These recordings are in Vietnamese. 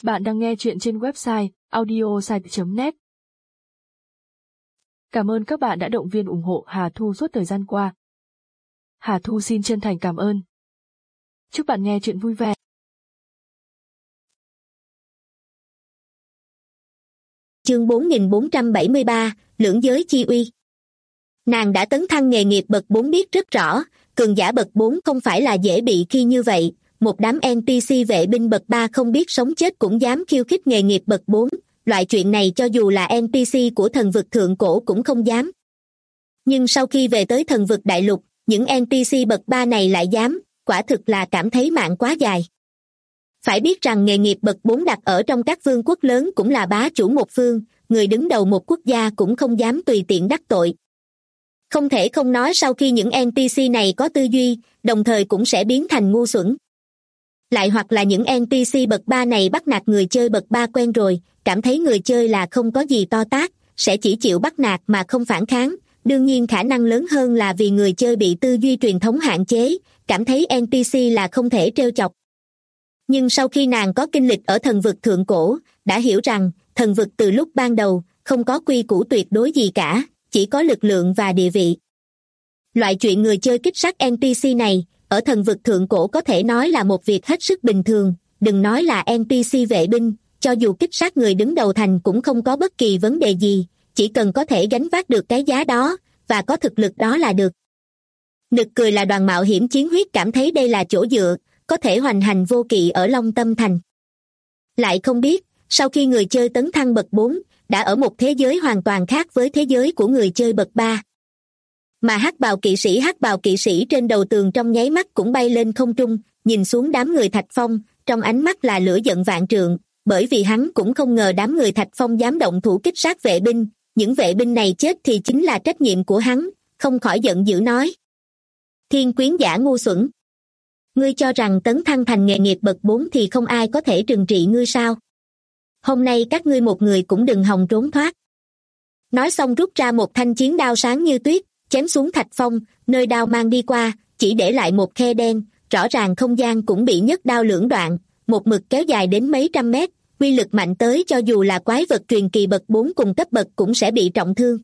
Bạn đang nghe chuyện trên website audiosite.net. Cảm ơn các bạn đã động viên ủng hộ Hà Thu suốt thời gian qua. Hà Thu xin chân thành cảm ơn. Chúc bạn nghe chuyện vui vẻ. Chương 4473, Lưỡng giới chi uy. Nàng đã tấn thăng nghề nghiệp bậc 4 biết rất rõ, cường giả bậc 4 không phải là dễ bị khi như vậy, một đám NPC vệ binh bậc 3 không biết sống chết cũng dám khiêu khích nghề nghiệp bậc 4, loại chuyện này cho dù là NPC của thần vực thượng cổ cũng không dám. Nhưng sau khi về tới thần vực đại lục, những NPC bậc 3 này lại dám, quả thực là cảm thấy mạng quá dài. Phải biết rằng nghề nghiệp bậc 4 đặt ở trong các vương quốc lớn cũng là bá chủ một phương, người đứng đầu một quốc gia cũng không dám tùy tiện đắc tội. Không thể không nói sau khi những NPC này có tư duy, đồng thời cũng sẽ biến thành ngu xuẩn. Lại hoặc là những NPC bậc 3 này bắt nạt người chơi bậc 3 quen rồi, cảm thấy người chơi là không có gì to tát, sẽ chỉ chịu bắt nạt mà không phản kháng. Đương nhiên khả năng lớn hơn là vì người chơi bị tư duy truyền thống hạn chế, cảm thấy NPC là không thể trêu chọc. Nhưng sau khi nàng có kinh lịch ở thần vực thượng cổ, đã hiểu rằng thần vực từ lúc ban đầu không có quy củ tuyệt đối gì cả, chỉ có lực lượng và địa vị. Loại chuyện người chơi kích sát NPC này, ở thần vực thượng cổ có thể nói là một việc hết sức bình thường, đừng nói là NPC vệ binh, cho dù kích sát người đứng đầu thành cũng không có bất kỳ vấn đề gì, chỉ cần có thể gánh vác được cái giá đó, và có thực lực đó là được. Nực cười là đoàn mạo hiểm chiến huyết cảm thấy đây là chỗ dựa, có thể hoành hành vô kỵ ở Long Tâm Thành. Lại không biết, sau khi người chơi tấn thăng bậc 4, đã ở một thế giới hoàn toàn khác với thế giới của người chơi bậc 3. Mà hắc bào kỵ sĩ trên đầu tường trong nháy mắt cũng bay lên không trung, nhìn xuống đám người Thạch Phong, trong ánh mắt là lửa giận vạn trượng, bởi vì hắn cũng không ngờ đám người Thạch Phong dám động thủ kích sát vệ binh, những vệ binh này chết thì chính là trách nhiệm của hắn, không khỏi giận dữ nói. Thiên quyến giả ngu xuẩn! Ngươi cho rằng tấn thăng thành nghề nghiệp bậc 4 thì không ai có thể trừng trị ngươi sao? Hôm nay các ngươi một người cũng đừng hòng trốn thoát. Nói xong rút ra một thanh chiến đao sáng như tuyết, chém xuống Thạch Phong, nơi đao mang đi qua, chỉ để lại một khe đen, rõ ràng không gian cũng bị nhấc đao lưỡng đoạn, một mực kéo dài đến mấy trăm mét, uy lực mạnh tới cho dù là quái vật truyền kỳ bậc 4 cùng cấp bậc cũng sẽ bị trọng thương.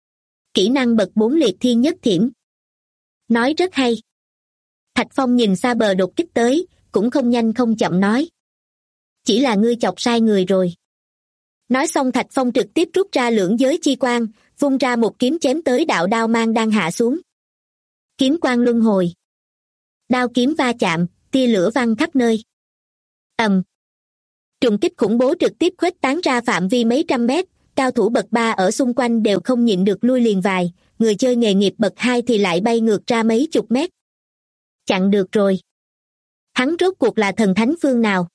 Kỹ năng bậc 4 liệt thiên nhất thiểm. Nói rất hay. Thạch Phong nhìn xa bờ đột kích tới, cũng không nhanh không chậm nói. Chỉ là ngươi chọc sai người rồi. Nói xong Thạch Phong trực tiếp rút ra lưỡng giới chi quang, vung ra một kiếm chém tới đạo đao mang đang hạ xuống. Kiếm quang luân hồi. Đao kiếm va chạm, tia lửa văng khắp nơi. Trùng kích khủng bố trực tiếp khuếch tán ra phạm vi mấy trăm mét, cao thủ bậc 3 ở xung quanh đều không nhịn được lui liền vài, người chơi nghề nghiệp bậc 2 thì lại bay ngược ra mấy chục mét. Chặn được rồi. Hắn rốt cuộc là thần thánh phương nào?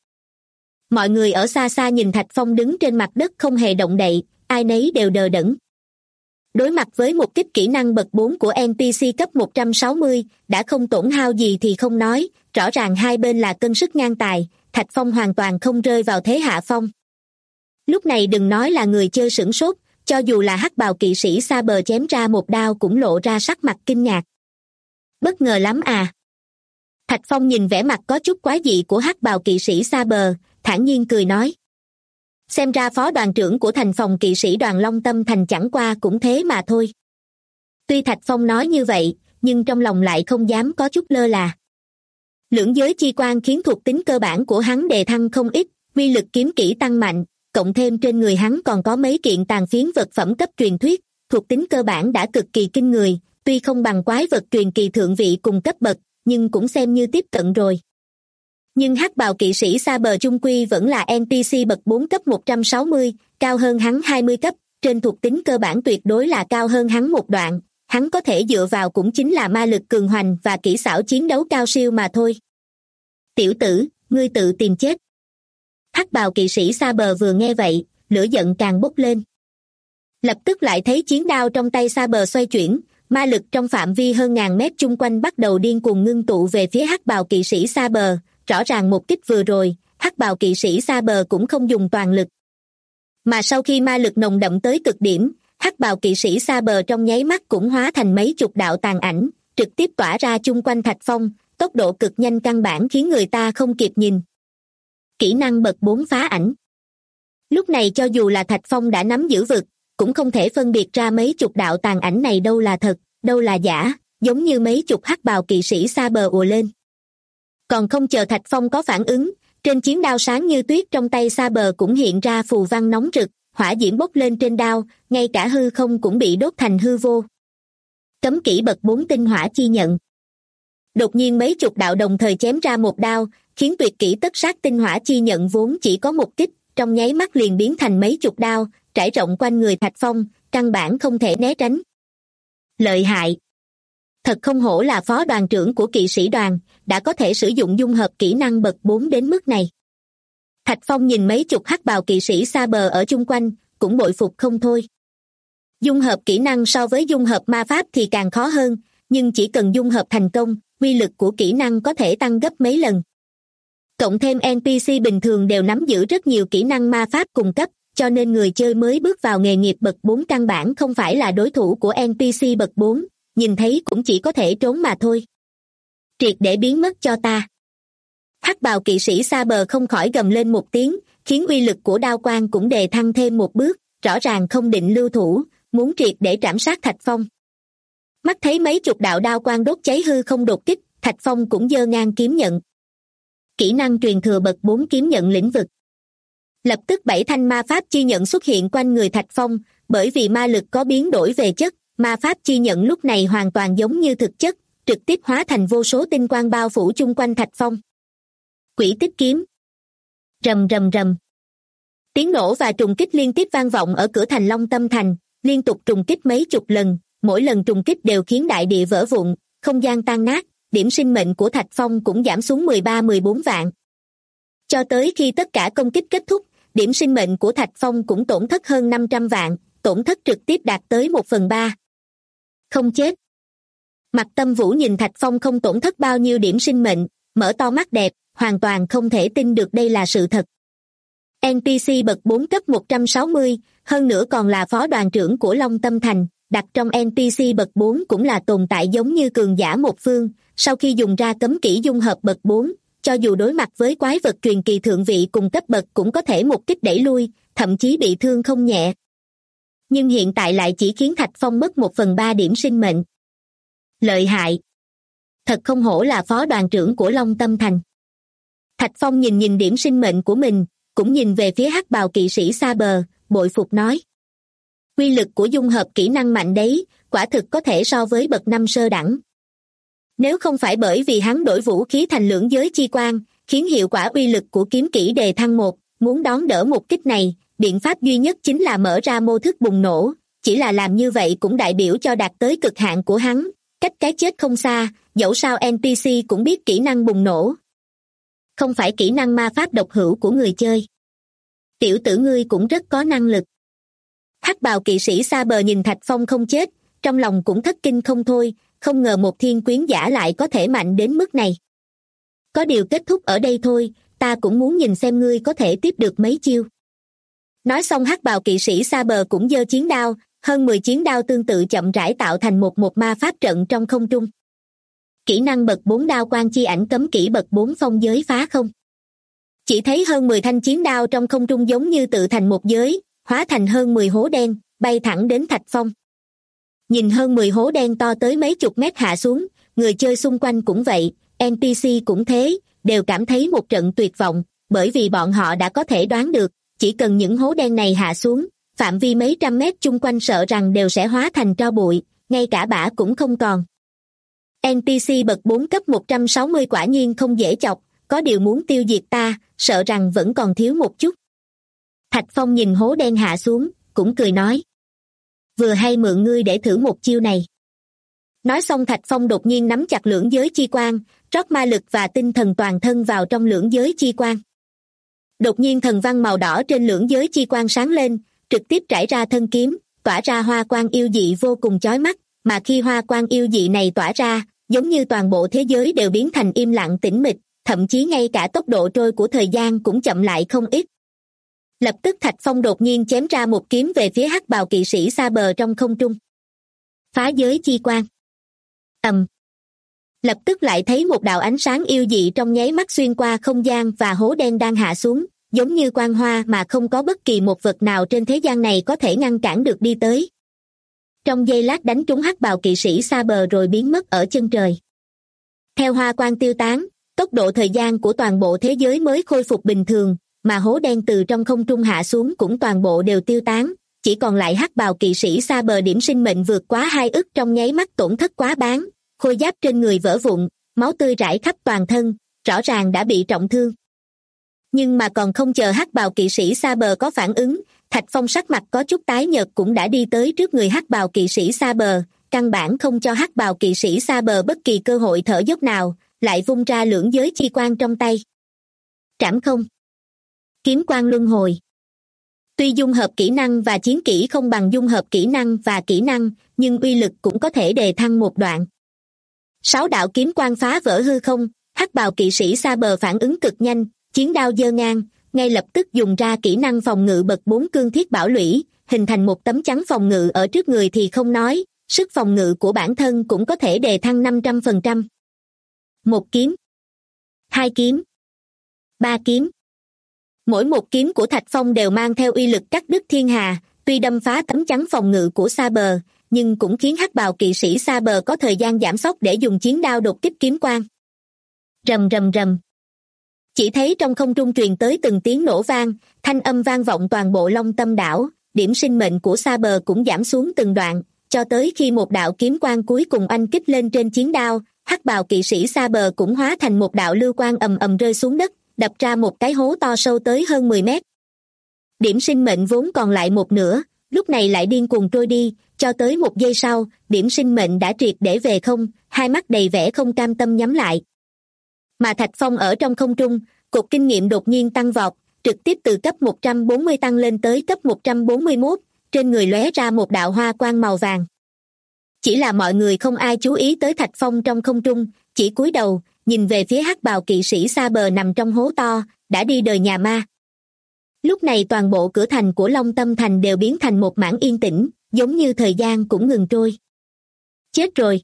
Mọi người ở xa xa nhìn Thạch Phong đứng trên mặt đất không hề động đậy, ai nấy đều đờ đẫn. Đối mặt với một kích kỹ năng bậc 4 của NPC cấp 160, đã không tổn hao gì thì không nói, rõ ràng hai bên là cân sức ngang tài, Thạch Phong hoàn toàn không rơi vào thế hạ phong. Lúc này đừng nói là người chơi sửng sốt, cho dù là hắc bào kỵ sĩ xa bờ chém ra một đao cũng lộ ra sắc mặt kinh ngạc. Bất ngờ lắm à? Thạch Phong nhìn vẻ mặt có chút quái dị của hắc bào kỵ sĩ xa bờ, thản nhiên cười nói. Xem ra phó đoàn trưởng của thành phòng kỵ sĩ đoàn Long Tâm Thành chẳng qua cũng thế mà thôi. Tuy Thạch Phong nói như vậy, nhưng trong lòng lại không dám có chút lơ là. Lưỡng giới chi quang khiến thuộc tính cơ bản của hắn đề thăng không ít, uy lực kiếm kỹ tăng mạnh, cộng thêm trên người hắn còn có mấy kiện tàn phiến vật phẩm cấp truyền thuyết, thuộc tính cơ bản đã cực kỳ kinh người, tuy không bằng quái vật truyền kỳ thượng vị cùng cấp bậc, nhưng cũng xem như tiếp cận rồi. Nhưng hắc bào kỵ sĩ xa bờ chung quy vẫn là NPC bậc 4 cấp 160, cao hơn hắn 20 cấp, trên thuộc tính cơ bản tuyệt đối là cao hơn hắn một đoạn, hắn có thể dựa vào cũng chính là ma lực cường hoành và kỹ xảo chiến đấu cao siêu mà thôi. Tiểu tử, ngươi tự tìm chết. Hắc bào kỵ sĩ xa bờ vừa nghe vậy, lửa giận càng bốc lên. Lập tức lại thấy chiến đao trong tay xa bờ xoay chuyển, ma lực trong phạm vi hơn ngàn mét chung quanh bắt đầu điên cuồng ngưng tụ về phía hắc bào kỵ sĩ xa bờ, rõ ràng một kích vừa rồi, hắc bào kỵ sĩ xa bờ cũng không dùng toàn lực. Mà sau khi ma lực nồng đậm tới cực điểm, hắc bào kỵ sĩ xa bờ trong nháy mắt cũng hóa thành mấy chục đạo tàn ảnh, trực tiếp tỏa ra chung quanh Thạch Phong, tốc độ cực nhanh căn bản khiến người ta không kịp nhìn. Kỹ năng bậc 4 phá ảnh. Lúc này cho dù là Thạch Phong đã nắm giữ vực, cũng không thể phân biệt ra mấy chục đạo tàn ảnh này đâu là thật, đâu là giả, giống như mấy chục hắc bào kỵ sĩ xa bờ ùa lên. Còn không chờ Thạch Phong có phản ứng, trên chiến đao sáng như tuyết trong tay xa bờ cũng hiện ra phù văn nóng rực, hỏa diễm bốc lên trên đao, ngay cả hư không cũng bị đốt thành hư vô. Cấm kỹ bậc 4 tinh hỏa chi nhận. Đột nhiên mấy chục đạo đồng thời chém ra một đao, khiến tuyệt kỹ tất sát tinh hỏa chi nhận vốn chỉ có một kích, trong nháy mắt liền biến thành mấy chục đao, trải rộng quanh người Thạch Phong, căn bản không thể né tránh. Lợi hại! Thật không hổ là phó đoàn trưởng của kỵ sĩ đoàn, đã có thể sử dụng dung hợp kỹ năng bậc 4 đến mức này. Thạch Phong nhìn mấy chục hắc bào kỵ sĩ xa bờ ở chung quanh, cũng bội phục không thôi. Dung hợp kỹ năng so với dung hợp ma pháp thì càng khó hơn, nhưng chỉ cần dung hợp thành công, uy lực của kỹ năng có thể tăng gấp mấy lần. Cộng thêm NPC bình thường đều nắm giữ rất nhiều kỹ năng ma pháp cùng cấp, cho nên người chơi mới bước vào nghề nghiệp bậc 4 căn bản không phải là đối thủ của NPC bậc 4, nhìn thấy cũng chỉ có thể trốn mà thôi. Triệt để biến mất cho ta. Hắc bào kỵ sĩ xa bờ không khỏi gầm lên một tiếng, khiến uy lực của đao quang cũng đề thăng thêm một bước, rõ ràng không định lưu thủ, muốn triệt để trảm sát Thạch Phong. Mắt thấy mấy chục đạo đao quang đốt cháy hư không đột kích, Thạch Phong cũng giơ ngang kiếm nhận. Kỹ năng truyền thừa bậc 4 kiếm nhận lĩnh vực. Lập tức 7 thanh ma pháp chi nhận xuất hiện quanh người Thạch Phong, bởi vì ma lực có biến đổi về chất, ma pháp chi nhận lúc này hoàn toàn giống như thực chất, trực tiếp hóa thành vô số tinh quang bao phủ chung quanh Thạch Phong. Quỷ tích kiếm. Rầm rầm rầm. Tiếng nổ và trùng kích liên tiếp vang vọng ở cửa thành Long Tâm Thành, liên tục trùng kích mấy chục lần, mỗi lần trùng kích đều khiến đại địa vỡ vụn, không gian tan nát, điểm sinh mệnh của Thạch Phong cũng giảm xuống 13-14 vạn. Cho tới khi tất cả công kích kết thúc, điểm sinh mệnh của Thạch Phong cũng tổn thất hơn 500 vạn, tổn thất trực tiếp đạt tới 1/3. Không chết. Mặt Tâm Vũ nhìn Thạch Phong không tổn thất bao nhiêu điểm sinh mệnh, mở to mắt đẹp, hoàn toàn không thể tin được đây là sự thật. NPC bậc 4 cấp 160, hơn nữa còn là phó đoàn trưởng của Long Tâm Thành, đặt trong NPC bậc 4 cũng là tồn tại giống như cường giả một phương, sau khi dùng ra cấm kỹ dung hợp bậc 4, cho dù đối mặt với quái vật truyền kỳ thượng vị cùng cấp bậc cũng có thể một kích đẩy lui, thậm chí bị thương không nhẹ. Nhưng hiện tại lại chỉ khiến Thạch Phong mất 1/3 điểm sinh mệnh. Lợi hại! Thật không hổ là phó đoàn trưởng của Long Tâm Thành. Thạch Phong nhìn nhìn điểm sinh mệnh của mình, cũng nhìn về phía hắc bào kỵ sĩ xa bờ, bội phục nói. Quy lực của dung hợp kỹ năng mạnh đấy, quả thực có thể so với bậc 5 sơ đẳng. Nếu không phải bởi vì hắn đổi vũ khí thành lưỡng giới chi quang, khiến hiệu quả uy lực của kiếm kỹ đề thăng 1, muốn đón đỡ một kích này, biện pháp duy nhất chính là mở ra mô thức bùng nổ, chỉ là làm như vậy cũng đại biểu cho đạt tới cực hạn của hắn, cách cái chết không xa, dẫu sao NPC cũng biết kỹ năng bùng nổ. Không phải kỹ năng ma pháp độc hữu của người chơi. Tiểu tử ngươi cũng rất có năng lực. Hắc bào kỵ sĩ xa bờ nhìn Thạch Phong không chết, trong lòng cũng thất kinh không thôi, không ngờ một thiên quyến giả lại có thể mạnh đến mức này. Có điều kết thúc ở đây thôi, ta cũng muốn nhìn xem ngươi có thể tiếp được mấy chiêu. Nói xong hắc bào kỵ sĩ xa bờ cũng giơ chiến đao, hơn 10 chiến đao tương tự chậm rãi tạo thành một ma pháp trận trong không trung. Kỹ năng bậc 4 đao quang chi ảnh cấm kỹ bậc 4 phong giới phá không. Chỉ thấy hơn 10 thanh chiến đao trong không trung giống như tự thành một giới, hóa thành hơn 10 hố đen, bay thẳng đến Thạch Phong. Nhìn hơn 10 hố đen to tới mấy chục mét hạ xuống, người chơi xung quanh cũng vậy, NPC cũng thế, đều cảm thấy một trận tuyệt vọng, bởi vì bọn họ đã có thể đoán được, chỉ cần những hố đen này hạ xuống, phạm vi mấy trăm mét chung quanh sợ rằng đều sẽ hóa thành tro bụi, ngay cả bã cũng không còn. NPC bậc 4 cấp 160 quả nhiên không dễ chọc, có điều muốn tiêu diệt ta, sợ rằng vẫn còn thiếu một chút. Thạch Phong nhìn hố đen hạ xuống, cũng cười nói. Vừa hay mượn ngươi để thử một chiêu này. Nói xong Thạch Phong đột nhiên nắm chặt lưỡng giới chi quang, rót ma lực và tinh thần toàn thân vào trong lưỡng giới chi quang. Đột nhiên thần văn màu đỏ trên lưỡng giới chi quang sáng lên, trực tiếp trải ra thân kiếm, tỏa ra hoa quang yêu dị vô cùng chói mắt, mà khi hoa quang yêu dị này tỏa ra, giống như toàn bộ thế giới đều biến thành im lặng tĩnh mịch, thậm chí ngay cả tốc độ trôi của thời gian cũng chậm lại không ít. Lập tức Thạch Phong đột nhiên chém ra một kiếm về phía hắc bào kỵ sĩ xa bờ trong không trung. Phá giới chi quang. Lập tức lại thấy một đạo ánh sáng yêu dị trong nháy mắt xuyên qua không gian và hố đen đang hạ xuống, giống như quang hoa mà không có bất kỳ một vật nào trên thế gian này có thể ngăn cản được đi tới. Trong giây lát đánh trúng hắc bào kỵ sĩ xa bờ rồi biến mất ở chân trời. Theo hoa quang tiêu tán, tốc độ thời gian của toàn bộ thế giới mới khôi phục bình thường, mà hố đen từ trong không trung hạ xuống cũng toàn bộ đều tiêu tán, chỉ còn lại hắc bào kỵ sĩ xa bờ điểm sinh mệnh vượt quá 2 ức trong nháy mắt tổn thất quá đáng, khôi giáp trên người vỡ vụn, máu tươi rải khắp toàn thân, rõ ràng đã bị trọng thương. Nhưng mà còn không chờ hắc bào kỵ sĩ xa bờ có phản ứng, Thạch Phong sắc mặt có chút tái nhợt cũng đã đi tới trước người hắc bào kỵ sĩ xa bờ, căn bản không cho hắc bào kỵ sĩ xa bờ bất kỳ cơ hội thở dốc nào, lại vung ra lưỡng giới chi quang trong tay. Trảm không. Kiếm quang luân hồi. Tuy dung hợp kỹ năng và chiến kỹ không bằng dung hợp kỹ năng và kỹ năng, nhưng uy lực cũng có thể đề thăng một đoạn. 6 đạo kiếm quang phá vỡ hư không, hắc bào kỵ sĩ xa bờ phản ứng cực nhanh, chiến đao giơ ngang, ngay lập tức dùng ra kỹ năng phòng ngự bậc 4 cương thiết bảo lũy, hình thành một tấm chắn phòng ngự ở trước người thì không nói, sức phòng ngự của bản thân cũng có thể đề thăng 500%. 1 kiếm, 2 kiếm, 3 kiếm. Mỗi một kiếm của Thạch Phong đều mang theo uy lực cắt đứt thiên hà, tuy đâm phá tấm chắn phòng ngự của xa bờ, nhưng cũng khiến hắc bào kỵ sĩ xa bờ có thời gian giảm sốc để dùng chiến đao đột kích kiếm quang. Rầm rầm rầm. Chỉ thấy trong không trung truyền tới từng tiếng nổ vang, thanh âm vang vọng toàn bộ Long Tâm đảo, điểm sinh mệnh của xa bờ cũng giảm xuống từng đoạn, cho tới khi một đạo kiếm quang cuối cùng oanh kích lên trên chiến đao, hắc bào kỵ sĩ xa bờ cũng hóa thành một đạo lưu quang ầm ầm rơi xuống đất, đập ra một cái hố to sâu tới hơn 10 mét. Điểm sinh mệnh vốn còn lại một nửa, lúc này lại điên cuồng trôi đi, cho tới một giây sau, điểm sinh mệnh đã triệt để về không, hai mắt đầy vẻ không cam tâm nhắm lại. Mà Thạch Phong ở trong không trung, cột kinh nghiệm đột nhiên tăng vọt, trực tiếp từ cấp 140 tăng lên tới cấp 141, trên người lóe ra một đạo hoa quang màu vàng. Chỉ là mọi người không ai chú ý tới Thạch Phong trong không trung, chỉ cúi đầu, nhìn về phía hắc bào kỵ sĩ xa bờ nằm trong hố to, đã đi đời nhà ma. Lúc này toàn bộ cửa thành của Long Tâm Thành đều biến thành một mảng yên tĩnh, giống như thời gian cũng ngừng trôi. Chết rồi.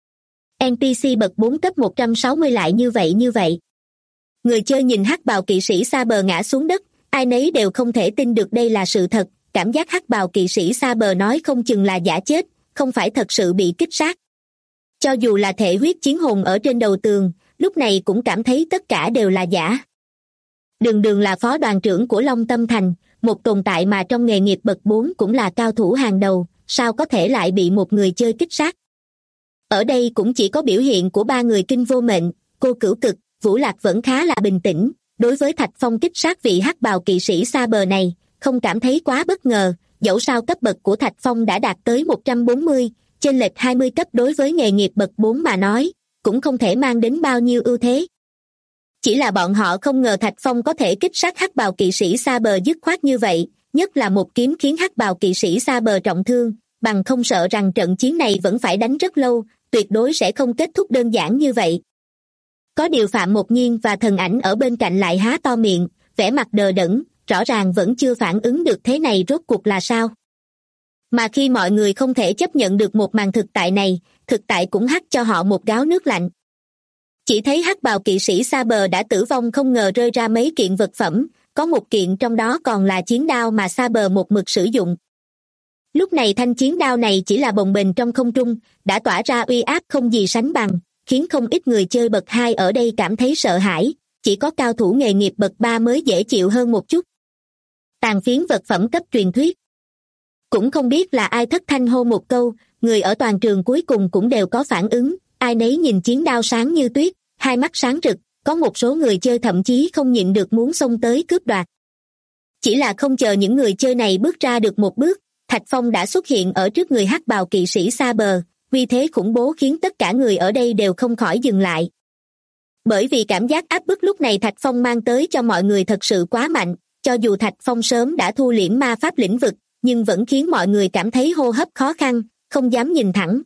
NPC bậc 4 cấp 160 lại như vậy. Người chơi nhìn hắc bào kỵ sĩ xa bờ ngã xuống đất, ai nấy đều không thể tin được đây là sự thật, cảm giác hắc bào kỵ sĩ xa bờ nói không chừng là giả chết, không phải thật sự bị kích sát. Cho dù là thể huyết chiến hồn ở trên đầu tường, lúc này cũng cảm thấy tất cả đều là giả. Đường là phó đoàn trưởng của Long Tâm Thành, một tồn tại mà trong nghề nghiệp bậc 4 cũng là cao thủ hàng đầu, sao có thể lại bị một người chơi kích sát. Ở đây cũng chỉ có biểu hiện của 3 người kinh vô mệnh, Cô Cửu Cực, Vũ Lạc vẫn khá là bình tĩnh, đối với Thạch Phong kích sát vị hắc bào kỵ sĩ xa bờ này, không cảm thấy quá bất ngờ, dẫu sao cấp bậc của Thạch Phong đã đạt tới 140, chênh lệch 20 cấp đối với nghề nghiệp bậc 4 mà nói, cũng không thể mang đến bao nhiêu ưu thế. Chỉ là bọn họ không ngờ Thạch Phong có thể kích sát hắc bào kỵ sĩ xa bờ dứt khoát như vậy, nhất là một kiếm khiến hắc bào kỵ sĩ xa bờ trọng thương, bằng không sợ rằng trận chiến này vẫn phải đánh rất lâu, tuyệt đối sẽ không kết thúc đơn giản như vậy. Có điều Phạm Một Nhiên và Thần Ảnh ở bên cạnh lại há to miệng, vẻ mặt đờ đẫn, rõ ràng vẫn chưa phản ứng được thế này rốt cuộc là sao. Mà khi mọi người không thể chấp nhận được một màn thực tại này, thực tại cũng hắt cho họ một gáo nước lạnh. Chỉ thấy hắc bào kỵ sĩ xa bờ đã tử vong không ngờ rơi ra mấy kiện vật phẩm, có một kiện trong đó còn là chiến đao mà xa bờ một mực sử dụng. Lúc này thanh chiến đao này chỉ là bồng bềnh trong không trung, đã tỏa ra uy áp không gì sánh bằng, khiến không ít người chơi bậc 2 ở đây cảm thấy sợ hãi, chỉ có cao thủ nghề nghiệp bậc 3 mới dễ chịu hơn một chút. Tàn phiến vật phẩm cấp truyền thuyết. Cũng không biết là ai thất thanh hô một câu, người ở toàn trường cuối cùng cũng đều có phản ứng, ai nấy nhìn chiến đao sáng như tuyết, hai mắt sáng rực, có một số người chơi thậm chí không nhịn được muốn xông tới cướp đoạt. Chỉ là không chờ những người chơi này bước ra được một bước, Thạch Phong đã xuất hiện ở trước người hắc bào kỵ sĩ xa bờ, uy thế khủng bố khiến tất cả người ở đây đều không khỏi dừng lại. Bởi vì cảm giác áp bức lúc này Thạch Phong mang tới cho mọi người thật sự quá mạnh, cho dù Thạch Phong sớm đã thu liễm ma pháp lĩnh vực, nhưng vẫn khiến mọi người cảm thấy hô hấp khó khăn, không dám nhìn thẳng.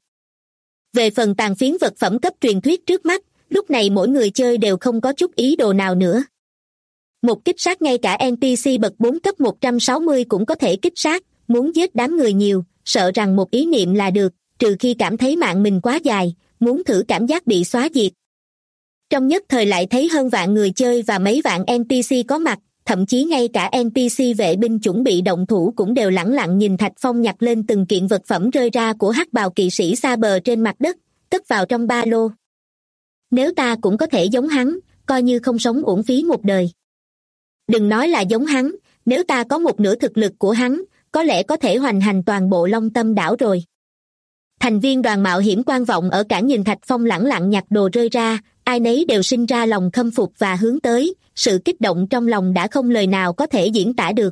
Về phần tàn phiến vật phẩm cấp truyền thuyết trước mắt, lúc này mỗi người chơi đều không có chút ý đồ nào nữa. Một kích sát ngay cả NPC bậc 4 cấp 160 cũng có thể kích sát, muốn giết đám người nhiều, sợ rằng một ý niệm là được, trừ khi cảm thấy mạng mình quá dài, muốn thử cảm giác bị xóa diệt. Trong nhất thời lại thấy hơn vạn người chơi và mấy vạn NPC có mặt, thậm chí ngay cả NPC vệ binh chuẩn bị động thủ cũng đều lẳng lặng nhìn Thạch Phong nhặt lên từng kiện vật phẩm rơi ra của hắc bào kỵ sĩ xa bờ trên mặt đất, cất vào trong ba lô. Nếu ta cũng có thể giống hắn, coi như không sống uổng phí một đời. Đừng nói là giống hắn, nếu ta có một nửa thực lực của hắn, có lẽ có thể hoành hành toàn bộ Long Tâm đảo rồi. Thành viên đoàn mạo hiểm quan vọng ở cảng nhìn Thạch Phong lẳng lặng nhặt đồ rơi ra, ai nấy đều sinh ra lòng khâm phục và hướng tới, sự kích động trong lòng đã không lời nào có thể diễn tả được.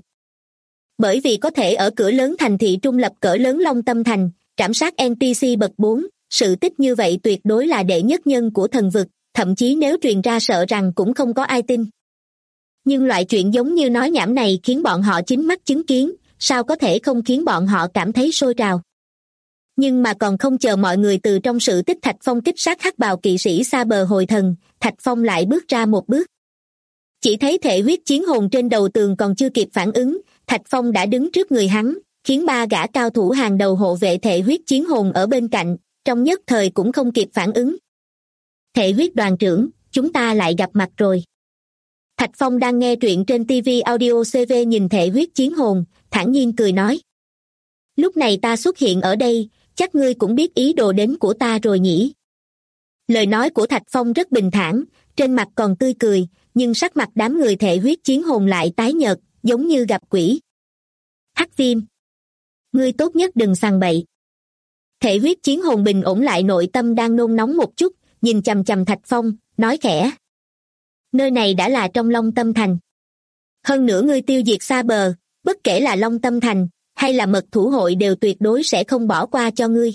Bởi vì có thể ở cửa lớn thành thị trung lập cỡ lớn Long Tâm Thành, trảm sát NPC bậc 4, sự tích như vậy tuyệt đối là đệ nhất nhân của thần vực, thậm chí nếu truyền ra sợ rằng cũng không có ai tin. Nhưng loại chuyện giống như nói nhảm này khiến bọn họ chính mắt chứng kiến, sao có thể không khiến bọn họ cảm thấy sôi trào. Nhưng mà còn không chờ mọi người từ trong sự tích Thạch Phong kích sát hắc bào kỵ sĩ xa bờ hồi thần, Thạch Phong lại bước ra một bước. Chỉ thấy thể huyết chiến hồn trên đầu tường còn chưa kịp phản ứng, Thạch Phong đã đứng trước người hắn, khiến ba gã cao thủ hàng đầu hộ vệ thể huyết chiến hồn ở bên cạnh, trong nhất thời cũng không kịp phản ứng. Thể huyết đoàn trưởng, chúng ta lại gặp mặt rồi. Thạch Phong đang nghe truyện trên TV Audio CV nhìn thể huyết chiến hồn, thản nhiên cười nói. Lúc này ta xuất hiện ở đây, chắc ngươi cũng biết ý đồ đến của ta rồi nhỉ? Lời nói của Thạch Phong rất bình thản, trên mặt còn tươi cười, nhưng sắc mặt đám người thể huyết chiến hồn lại tái nhợt, giống như gặp quỷ. Hắc Viêm, ngươi tốt nhất đừng sằng bậy. Thể huyết chiến hồn bình ổn lại nội tâm đang nôn nóng một chút, nhìn chằm chằm Thạch Phong, nói khẽ. Nơi này đã là trong Long Tâm Thành. Hơn nữa ngươi tiêu diệt xa bờ, bất kể là Long Tâm Thành hay là mật thủ hội đều tuyệt đối sẽ không bỏ qua cho ngươi.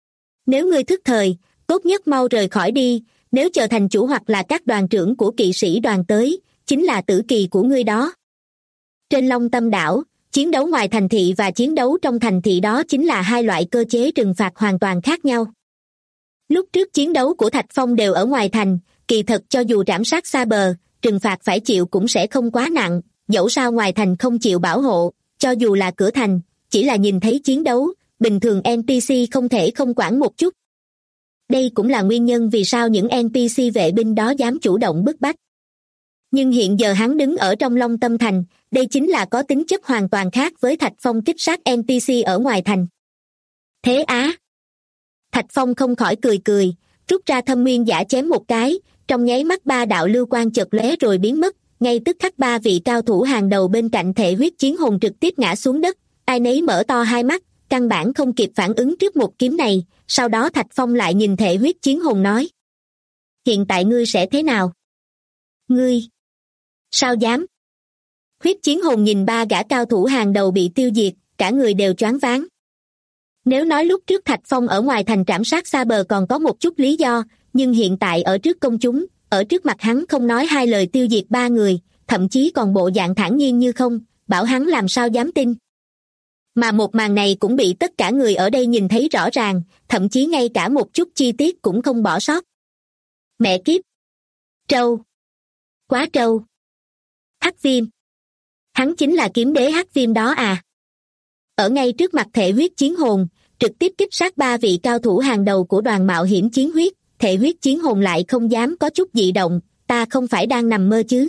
Nếu ngươi thức thời, tốt nhất mau rời khỏi đi, nếu chờ thành chủ hoặc là các đoàn trưởng của kỵ sĩ đoàn tới, chính là tử kỳ của ngươi đó. Trên Long Tâm đảo, chiến đấu ngoài thành thị và chiến đấu trong thành thị đó chính là hai loại cơ chế trừng phạt hoàn toàn khác nhau. Lúc trước chiến đấu của Thạch Phong đều ở ngoài thành, kỳ thật cho dù trảm sát xa bờ, trừng phạt phải chịu cũng sẽ không quá nặng, dẫu sao ngoài thành không chịu bảo hộ, cho dù là cửa thành, chỉ là nhìn thấy chiến đấu, bình thường NPC không thể không quản một chút. Đây cũng là nguyên nhân vì sao những NPC vệ binh đó dám chủ động bức bách. Nhưng hiện giờ hắn đứng ở trong Long Tâm Thành, đây chính là có tính chất hoàn toàn khác với Thạch Phong kích sát NPC ở ngoài thành. Thế á! Thạch Phong không khỏi cười cười, rút ra thâm nguyên giả chém một cái, trong nháy mắt ba đạo lưu quang chợt lóe rồi biến mất, ngay tức khắc ba vị cao thủ hàng đầu bên cạnh thể huyết chiến hồn trực tiếp ngã xuống đất, ai nấy mở to hai mắt, căn bản không kịp phản ứng trước một kiếm này, sau đó Thạch Phong lại nhìn thể huyết chiến hồn nói. Hiện tại ngươi sẽ thế nào? Ngươi! Sao dám? Huyết chiến hồn nhìn ba gã cao thủ hàng đầu bị tiêu diệt, cả người đều choáng váng. Nếu nói lúc trước Thạch Phong ở ngoài thành trảm sát xa bờ còn có một chút lý do, nhưng hiện tại ở trước công chúng, ở trước mặt hắn không nói hai lời tiêu diệt ba người, thậm chí còn bộ dạng thản nhiên như không, bảo hắn làm sao dám tin. Mà một màn này cũng bị tất cả người ở đây nhìn thấy rõ ràng, thậm chí ngay cả một chút chi tiết cũng không bỏ sót. Mẹ kiếp! Trâu! Quá trâu! Hắc Viêm! Hắn chính là kiếm đế Hắc Viêm đó à? Ở ngay trước mặt thể huyết chiến hồn, trực tiếp kích sát ba vị cao thủ hàng đầu của đoàn mạo hiểm chiến huyết, thể huyết chiến hồn lại không dám có chút dị động, ta không phải đang nằm mơ chứ.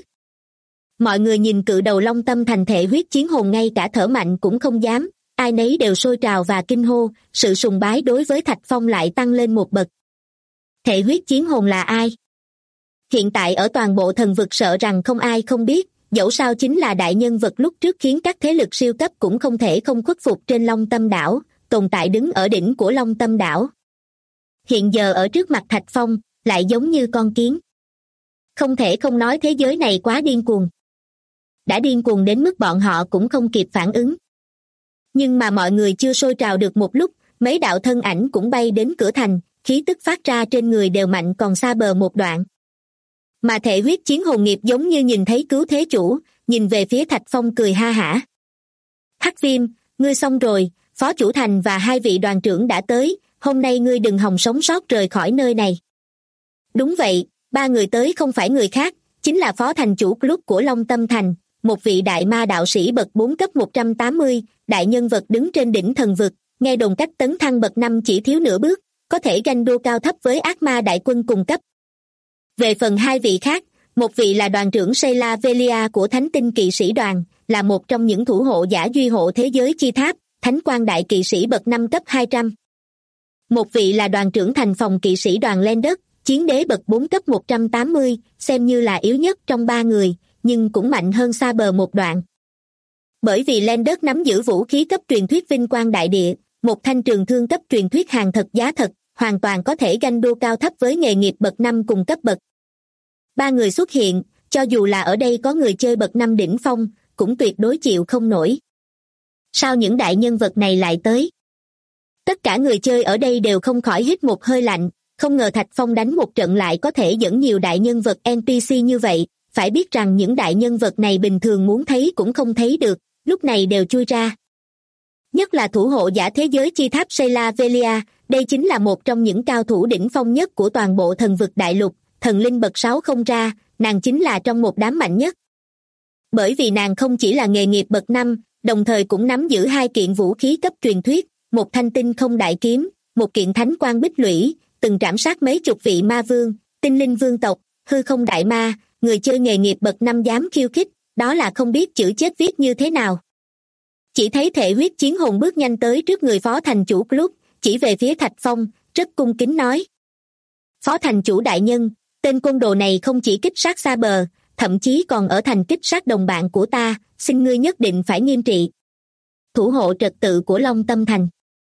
Mọi người nhìn cự đầu Long Tâm Thành thể huyết chiến hồn ngay cả thở mạnh cũng không dám, ai nấy đều sôi trào và kinh hô, sự sùng bái đối với Thạch Phong lại tăng lên một bậc. Thể huyết chiến hồn là ai? Hiện tại ở toàn bộ thần vực sợ rằng không ai không biết, dẫu sao chính là đại nhân vật lúc trước khiến các thế lực siêu cấp cũng không thể không khuất phục trên Long Tâm đảo, tồn tại đứng ở đỉnh của Long Tâm đảo. Hiện giờ ở trước mặt Thạch Phong, lại giống như con kiến. Không thể không nói thế giới này quá điên cuồng. Đã điên cuồng đến mức bọn họ cũng không kịp phản ứng. Nhưng mà mọi người chưa sôi trào được một lúc, mấy đạo thân ảnh cũng bay đến cửa thành, khí tức phát ra trên người đều mạnh còn xa bờ một đoạn. Mà thể huyết chiến hồn nghiệp giống như nhìn thấy cứu thế chủ, nhìn về phía Thạch Phong cười ha hả. Hắc Viêm, ngươi xong rồi, phó chủ thành và hai vị đoàn trưởng đã tới, hôm nay ngươi đừng hòng sống sót rời khỏi nơi này. Đúng vậy, ba người tới không phải người khác, chính là phó thành chủ club của Long Tâm Thành, một vị đại ma đạo sĩ bậc 4 cấp 180, đại nhân vật đứng trên đỉnh thần vực, nghe đồn cách tấn thăng bậc 5 chỉ thiếu nửa bước, có thể ganh đua cao thấp với ác ma đại quân cùng cấp. Về phần hai vị khác, một vị là đoàn trưởng Sheila Velia của Thánh Tinh Kỵ Sĩ Đoàn, là một trong những thủ hộ giả duy hộ thế giới chi tháp, Thánh Quan Đại Kỵ Sĩ bậc 5 cấp 200. Một vị là đoàn trưởng thành phòng kỵ sĩ đoàn lên đất, chiến đế bậc 4 cấp 180, xem như là yếu nhất trong ba người, nhưng cũng mạnh hơn Saber một đoạn. Bởi vì lên đất nắm giữ vũ khí cấp truyền thuyết vinh quang đại địa, một thanh trường thương cấp truyền thuyết hàng thật giá thật, hoàn toàn có thể ganh đua cao thấp với nghề nghiệp bậc 5 cùng cấp bậc. Ba người xuất hiện, cho dù là ở đây có người chơi bậc 5 đỉnh phong, cũng tuyệt đối chịu không nổi. Sao những đại nhân vật này lại tới? Tất cả người chơi ở đây đều không khỏi hít một hơi lạnh, không ngờ Thạch Phong đánh một trận lại có thể dẫn nhiều đại nhân vật NPC như vậy, phải biết rằng những đại nhân vật này bình thường muốn thấy cũng không thấy được, lúc này đều chui ra. Nhất là thủ hộ giả thế giới chi tháp Sheila Velia, đây chính là một trong những cao thủ đỉnh phong nhất của toàn bộ thần vực đại lục, thần linh bậc 6 không ra, nàng chính là trong một đám mạnh nhất. Bởi vì nàng không chỉ là nghề nghiệp bậc 5, đồng thời cũng nắm giữ hai kiện vũ khí cấp truyền thuyết, một thanh tinh không đại kiếm, một kiện thánh quang bích lũy, từng trảm sát mấy chục vị ma vương, tinh linh vương tộc, hư không đại ma, người chơi nghề nghiệp bậc 5 dám khiêu khích, đó là không biết chữ chết viết như thế nào. Chỉ thấy thể huyết chiến hồn bước nhanh tới trước người phó thành chủ club, chỉ về phía Thạch Phong, rất cung kính nói. Phó thành chủ đại nhân, tên côn đồ này không chỉ kích sát Saber, thậm chí còn ở thành kích sát đồng bạn của ta, xin ngươi nhất định phải nghiêm trị. Thủ hộ trật tự của Long Tâm Thành.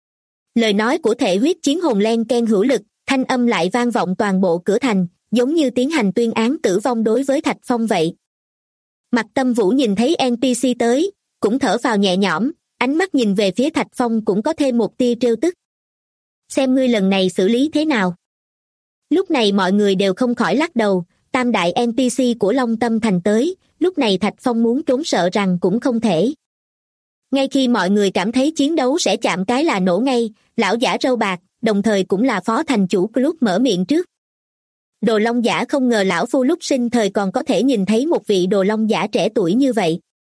Lời nói của thể huyết chiến hồn len ken hữu lực, thanh âm lại vang vọng toàn bộ cửa thành, giống như tiến hành tuyên án tử vong đối với Thạch Phong vậy. Mạc Tâm Vũ nhìn thấy NPC tới, cũng thở phào nhẹ nhõm, ánh mắt nhìn về phía Thạch Phong cũng có thêm một tia trêu tức. Xem ngươi lần này xử lý thế nào. Lúc này mọi người đều không khỏi lắc đầu, tam đại NPC của Long Tâm Thành tới, lúc này Thạch Phong muốn trốn sợ rằng cũng không thể. Ngay khi mọi người cảm thấy chiến đấu sẽ chạm cái là nổ ngay, lão giả râu bạc, đồng thời cũng là phó thành chủ club mở miệng trước. Đồ Long giả không ngờ lão phu lúc sinh thời còn có thể nhìn thấy một vị Đồ Long giả trẻ tuổi như vậy.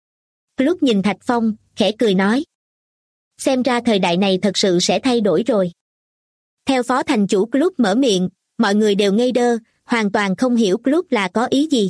Club nhìn Thạch Phong, khẽ cười nói. Xem ra thời đại này thật sự sẽ thay đổi rồi. Theo phó thành chủ club mở miệng, mọi người đều ngây đơ, hoàn toàn không hiểu club là có ý gì.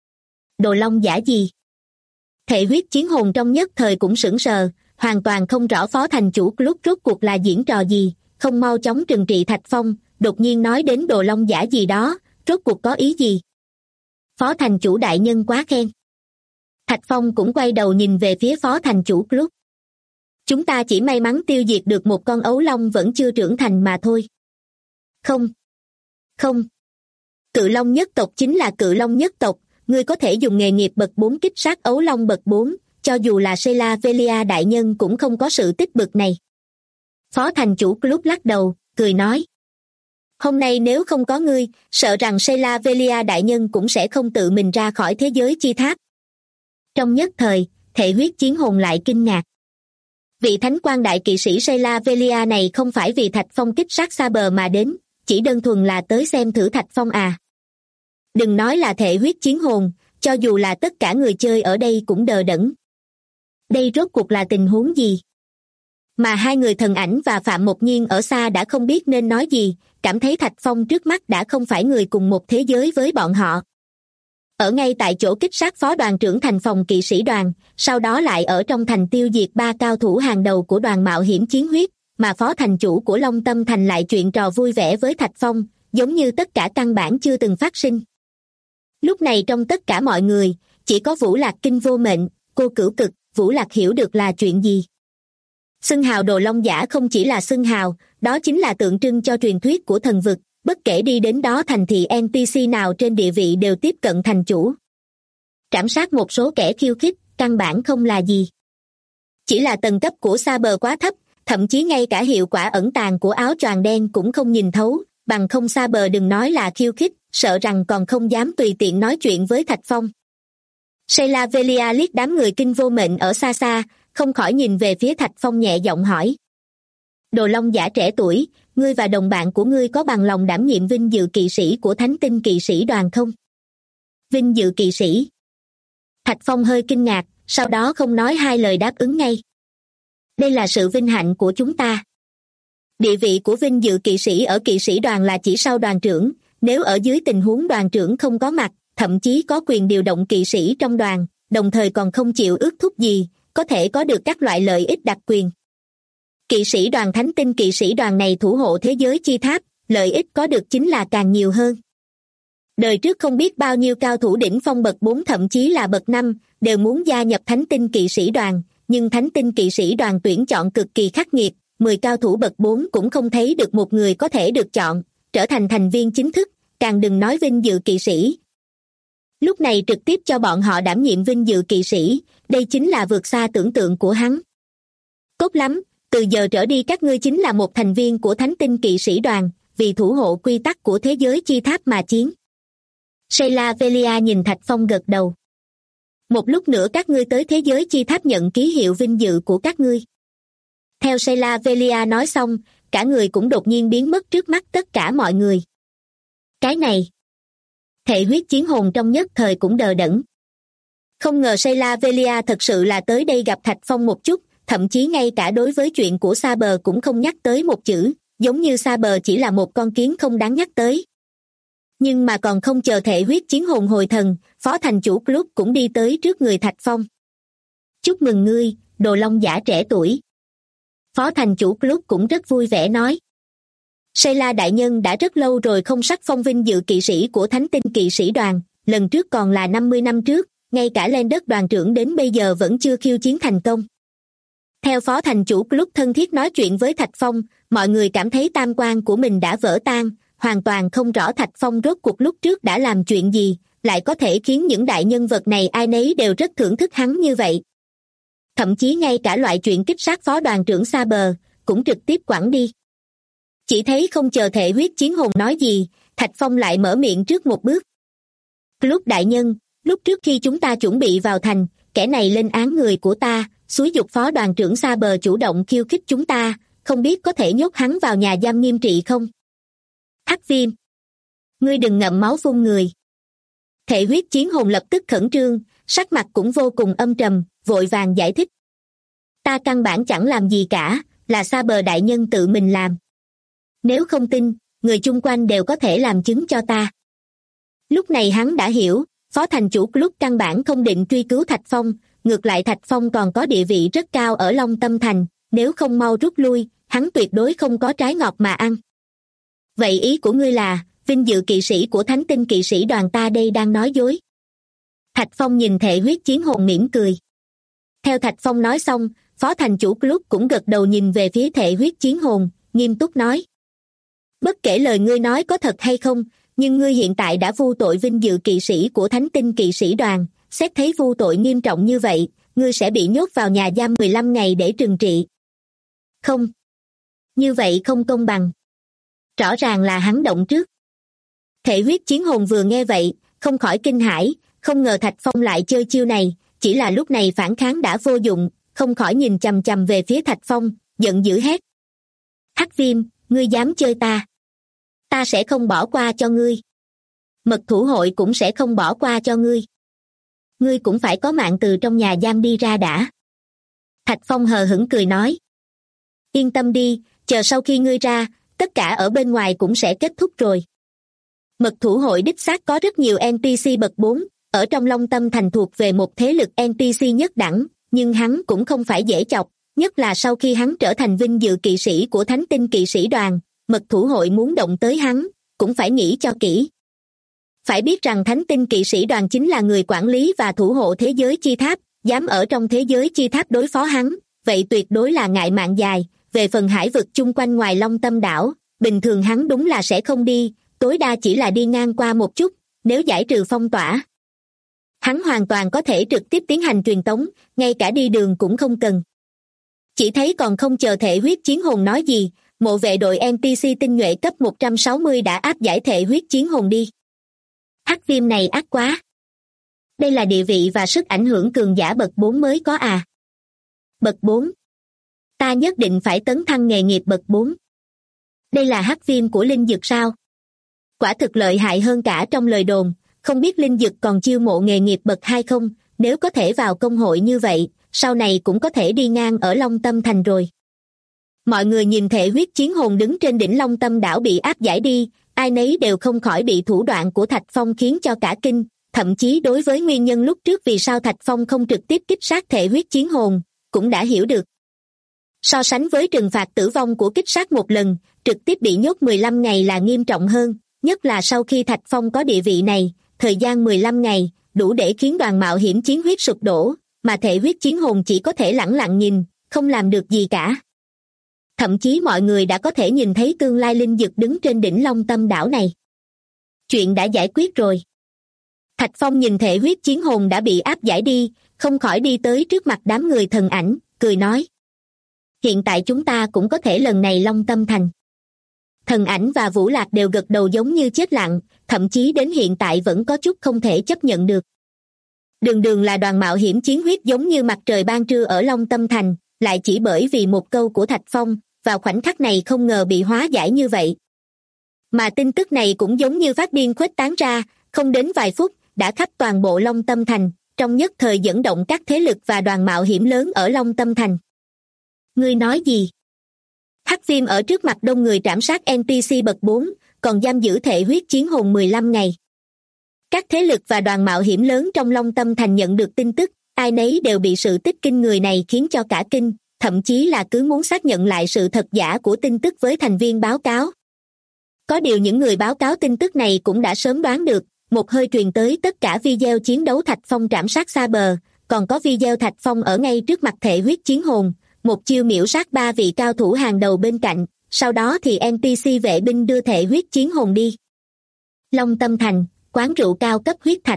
Đồ Long giả gì? Thể huyết chiến hồn trong nhất thời cũng sững sờ, hoàn toàn không rõ phó thành chủ club rốt cuộc là diễn trò gì, không mau chóng trừng trị Thạch Phong, đột nhiên nói đến Đồ Long giả gì đó, rốt cuộc có ý gì? Phó thành chủ đại nhân quá khen. Thạch Phong cũng quay đầu nhìn về phía phó thành chủ club. Chúng ta chỉ may mắn tiêu diệt được một con ấu long vẫn chưa trưởng thành mà thôi. Không. Cự long nhất tộc chính là cự long nhất tộc, ngươi có thể dùng nghề nghiệp bậc 4 kích sát ấu long bậc 4, cho dù là Sheila Velia đại nhân cũng không có sự tích bậc này. Phó thành chủ club lắc đầu, cười nói. Hôm nay nếu không có ngươi, sợ rằng Sheila Velia đại nhân cũng sẽ không tự mình ra khỏi thế giới chi tháp. Trong nhất thời, thể huyết chiến hồn lại kinh ngạc. Vị thánh quan đại kỵ sĩ Sheila Velia này không phải vì Thạch Phong kích sát Saber mà đến, chỉ đơn thuần là tới xem thử Thạch Phong à. Đừng nói là thể huyết chiến hồn, cho dù là tất cả người chơi ở đây cũng đờ đẫn. Đây rốt cuộc là tình huống gì? Mà hai người Thần Ảnh và Phạm Mộc Nhiên ở xa đã không biết nên nói gì, cảm thấy Thạch Phong trước mắt đã không phải người cùng một thế giới với bọn họ. Ở ngay tại chỗ kích sát phó đoàn trưởng thành phòng kỵ sĩ đoàn, sau đó lại ở trong thành tiêu diệt 3 cao thủ hàng đầu của đoàn mạo hiểm chiến huyết, mà phó thành chủ của Long Tâm Thành lại chuyện trò vui vẻ với Thạch Phong, giống như tất cả căn bản chưa từng phát sinh. Lúc này trong tất cả mọi người, chỉ có Vũ Lạc Kinh vô mệnh, cô Cửu Cực, Vũ Lạc hiểu được là chuyện gì. Xưng hào Đồ Long giả không chỉ là xưng hào, đó chính là tượng trưng cho truyền thuyết của thần vực, bất kể đi đến đó thành thị NPC nào trên địa vị đều tiếp cận thành chủ. Trảm sát một số kẻ khiêu khích, căn bản không là gì. Chỉ là tầng cấp của Saber quá thấp, thậm chí ngay cả hiệu quả ẩn tàng của áo choàng đen cũng không nhìn thấu, bằng không Saber đừng nói là khiêu khích, sợ rằng còn không dám tùy tiện nói chuyện với Thạch Phong. Sheila Velia liếc đám người kinh vô mệnh ở xa xa, không khỏi nhìn về phía Thạch Phong nhẹ giọng hỏi. Đồ Long giả trẻ tuổi, ngươi và đồng bạn của ngươi có bằng lòng đảm nhiệm vinh dự kỵ sĩ của Thánh Tinh Kỵ Sĩ Đoàn không? Vinh dự kỵ sĩ? Thạch Phong hơi kinh ngạc, sau đó không nói hai lời đáp ứng ngay. Đây là sự vinh hạnh của chúng ta. Địa vị của vinh dự kỵ sĩ ở kỵ sĩ đoàn là chỉ sau đoàn trưởng, nếu ở dưới tình huống đoàn trưởng không có mặt, thậm chí có quyền điều động kỵ sĩ trong đoàn, đồng thời còn không chịu ước thúc gì, có thể có được các loại lợi ích đặc quyền. Kỵ sĩ đoàn thánh tinh kỵ sĩ đoàn này thủ hộ thế giới chi tháp, lợi ích có được chính là càng nhiều hơn. Đời trước không biết bao nhiêu cao thủ đỉnh phong bậc 4 thậm chí là bậc 5, đều muốn gia nhập thánh tinh kỵ sĩ đoàn, nhưng thánh tinh kỵ sĩ đoàn tuyển chọn cực kỳ khắc nghiệt, 10 cao thủ bậc 4 cũng không thấy được một người có thể được chọn, trở thành thành viên chính thức, càng đừng nói vinh dự kỵ sĩ. Lúc này trực tiếp cho bọn họ đảm nhiệm vinh dự kỵ sĩ, đây chính là vượt xa tưởng tượng của hắn. Tốt lắm, từ giờ trở đi các ngươi chính là một thành viên của thánh tinh kỵ sĩ đoàn, vì thủ hộ quy tắc của thế giới chi tháp mà chiến. Sheila Velia nhìn Thạch Phong gật đầu. Một lúc nữa các ngươi tới thế giới chi tháp nhận ký hiệu vinh dự của các ngươi. Theo Sheila Velia nói xong, cả người cũng đột nhiên biến mất trước mắt tất cả mọi người. Cái này, thể huyết chiến hồn trong nhất thời cũng đờ đẫn. Không ngờ Sheila Velia thật sự là tới đây gặp Thạch Phong một chút, thậm chí ngay cả đối với chuyện của Saber cũng không nhắc tới một chữ, giống như Saber chỉ là một con kiến không đáng nhắc tới. Nhưng mà còn không chờ thể huyết chiến hồn hồi thần, phó thành chủ club cũng đi tới trước người Thạch Phong. Chúc mừng ngươi, đồ long giả trẻ tuổi. Phó thành chủ club cũng rất vui vẻ nói. Sheila đại nhân đã rất lâu rồi không sắc phong vinh dự kỵ sĩ của thánh tinh kỵ sĩ đoàn, lần trước còn là 50 năm trước, ngay cả lên đất đoàn trưởng đến bây giờ vẫn chưa khiêu chiến thành công. Theo phó thành chủ club thân thiết nói chuyện với Thạch Phong, mọi người cảm thấy tam quan của mình đã vỡ tan, hoàn toàn không rõ Thạch Phong rốt cuộc lúc trước đã làm chuyện gì, lại có thể khiến những đại nhân vật này ai nấy đều rất thưởng thức hắn như vậy. Thậm chí ngay cả loại chuyện kích sát phó đoàn trưởng Saber cũng trực tiếp quẳng đi. Chỉ thấy không chờ thể huyết chiến hồn nói gì, Thạch Phong lại mở miệng trước một bước. Lúc đại nhân, lúc trước khi chúng ta chuẩn bị vào thành, kẻ này lên án người của ta, xúi giục phó đoàn trưởng Saber chủ động khiêu khích chúng ta, không biết có thể nhốt hắn vào nhà giam nghiêm trị không? Hắc Viêm, ngươi đừng ngậm máu phun người. Thể huyết chiến hồn lập tức khẩn trương, sắc mặt cũng vô cùng âm trầm, vội vàng giải thích. Ta căn bản chẳng làm gì cả, là Saber đại nhân tự mình làm. Nếu không tin, người chung quanh đều có thể làm chứng cho ta. Lúc này hắn đã hiểu, phó thành chủ club căn bản không định truy cứu Thạch Phong, ngược lại Thạch Phong còn có địa vị rất cao ở Long Tâm Thành, nếu không mau rút lui, hắn tuyệt đối không có trái ngọt mà ăn. Vậy ý của ngươi là, vinh dự kỵ sĩ của thánh tinh kỵ sĩ đoàn ta đây đang nói dối? Thạch Phong nhìn thể huyết chiến hồn mỉm cười. Theo Thạch Phong nói xong, phó thành chủ club cũng gật đầu nhìn về phía thể huyết chiến hồn, nghiêm túc nói. Bất kể lời ngươi nói có thật hay không, nhưng ngươi hiện tại đã vu tội vinh dự kỵ sĩ của thánh tinh kỵ sĩ đoàn, xét thấy vu tội nghiêm trọng như vậy, ngươi sẽ bị nhốt vào nhà giam 15 ngày để trừng trị. Không. Như vậy không công bằng. Rõ ràng là hắn động trước. Thể huyết chiến hồn vừa nghe vậy, không khỏi kinh hãi, không ngờ Thạch Phong lại chơi chiêu này, chỉ là lúc này phản kháng đã vô dụng, không khỏi nhìn chằm chằm về phía Thạch Phong, giận dữ hét. Hắc Viêm, ngươi dám chơi ta? Ta sẽ không bỏ qua cho ngươi. Mật thủ hội cũng sẽ không bỏ qua cho ngươi. Ngươi cũng phải có mạng từ trong nhà giam đi ra đã. Thạch Phong hờ hững cười nói. Yên tâm đi, chờ sau khi ngươi ra, tất cả ở bên ngoài cũng sẽ kết thúc rồi. Mật thủ hội đích xác có rất nhiều NPC bậc 4, ở trong Long Tâm Thành thuộc về một thế lực NPC nhất đẳng, nhưng hắn cũng không phải dễ chọc, nhất là sau khi hắn trở thành vinh dự kỵ sĩ của thánh tinh kỵ sĩ đoàn, mật thủ hội muốn động tới hắn, cũng phải nghĩ cho kỹ. Phải biết rằng thánh tinh kỵ sĩ đoàn chính là người quản lý và thủ hộ thế giới chi tháp, dám ở trong thế giới chi tháp đối phó hắn, vậy tuyệt đối là ngại mạng dài. Về phần hải vực chung quanh ngoài Long Tâm đảo, bình thường hắn đúng là sẽ không đi, tối đa chỉ là đi ngang qua một chút, nếu giải trừ phong tỏa. Hắn hoàn toàn có thể trực tiếp tiến hành truyền tống, ngay cả đi đường cũng không cần. Chỉ thấy còn không chờ thể huyết chiến hồn nói gì, mộ vệ đội NPC tinh nhuệ cấp 160 đã áp giải thể huyết chiến hồn đi. Hắc Viêm này ác quá. Đây là địa vị và sức ảnh hưởng cường giả bậc 4 mới có à? Bậc 4. Ta nhất định phải tấn thăng nghề nghiệp bậc 4. Đây là Hắc Viêm của Linh Dực sao? Quả thực lợi hại hơn cả trong lời đồn, không biết Linh Dực còn chiêu mộ nghề nghiệp bậc 2 không, nếu có thể vào công hội như vậy, sau này cũng có thể đi ngang ở Long Tâm Thành rồi. Mọi người nhìn thể huyết chiến hồn đứng trên đỉnh Long Tâm đảo bị áp giải đi, ai nấy đều không khỏi bị thủ đoạn của Thạch Phong khiến cho cả kinh, thậm chí đối với nguyên nhân lúc trước vì sao Thạch Phong không trực tiếp kích sát thể huyết chiến hồn, cũng đã hiểu được. So sánh với trừng phạt tử vong của kích sát một lần, trực tiếp bị nhốt 15 ngày là nghiêm trọng hơn, nhất là sau khi Thạch Phong có địa vị này, thời gian 15 ngày, đủ để khiến đoàn mạo hiểm chiến huyết sụp đổ, mà thể huyết chiến hồn chỉ có thể lẳng lặng nhìn, không làm được gì cả. Thậm chí mọi người đã có thể nhìn thấy tương lai linh dực đứng trên đỉnh Long Tâm đảo này. Chuyện đã giải quyết rồi. Thạch Phong nhìn thể huyết chiến hồn đã bị áp giải đi, không khỏi đi tới trước mặt đám người thần ảnh, cười nói. Hiện tại chúng ta cũng có thể lần này Long Tâm thành. Thần ảnh và Vũ Lạc đều gật đầu giống như chết lặng, thậm chí đến hiện tại vẫn có chút không thể chấp nhận được. Đường đường là đoàn mạo hiểm chiến huyết giống như mặt trời ban trưa ở Long Tâm thành, lại chỉ bởi vì một câu của Thạch Phong, vào khoảnh khắc này không ngờ bị hóa giải như vậy. Mà tin tức này cũng giống như phát điên khuếch tán ra, không đến vài phút, đã khắp toàn bộ Long Tâm thành, trong nhất thời dẫn động các thế lực và đoàn mạo hiểm lớn ở Long Tâm thành. Ngươi nói gì? Hắc Viêm ở trước mặt đông người trảm sát NPC bậc 4, còn giam giữ thể huyết chiến hồn 15 ngày. Các thế lực và đoàn mạo hiểm lớn trong Long Tâm thành nhận được tin tức, ai nấy đều bị sự tích kinh người này khiến cho cả kinh, thậm chí là cứ muốn xác nhận lại sự thật giả của tin tức với thành viên báo cáo. Có điều những người báo cáo tin tức này cũng đã sớm đoán được, một hơi truyền tới tất cả video chiến đấu Thạch Phong trảm sát xa bờ, còn có video Thạch Phong ở ngay trước mặt thể huyết chiến hồn, một chiêu miễu sát 3 vị cao thủ hàng đầu bên cạnh, sau đó thì NPC vệ binh đưa thể huyết chiến hồn đi. Long Tâm thành, quán rượu cao cấp huyết thạch.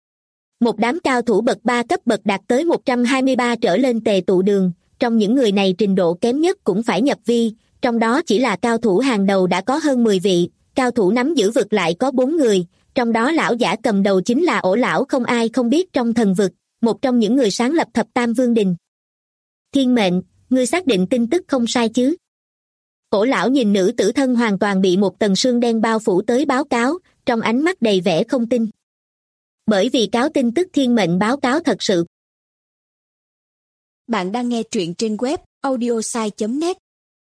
Một đám cao thủ bậc 3 cấp bậc đạt tới 123 trở lên tề tụ đường, trong những người này trình độ kém nhất cũng phải nhập vi, trong đó chỉ là cao thủ hàng đầu đã có hơn 10 vị, cao thủ nắm giữ vực lại có 4 người, trong đó lão giả cầm đầu chính là Ổ lão không ai không biết trong thần vực, một trong những người sáng lập Thập Tam Vương Đình. Thiên mệnh, ngươi xác định tin tức không sai chứ? Ổ lão nhìn nữ tử thân hoàn toàn bị một tầng sương đen bao phủ tới báo cáo, trong ánh mắt đầy vẻ không tin. Bởi vì cáo tin tức thiên mệnh báo cáo thật sự. Bạn đang nghe truyện trên web audiosai.net.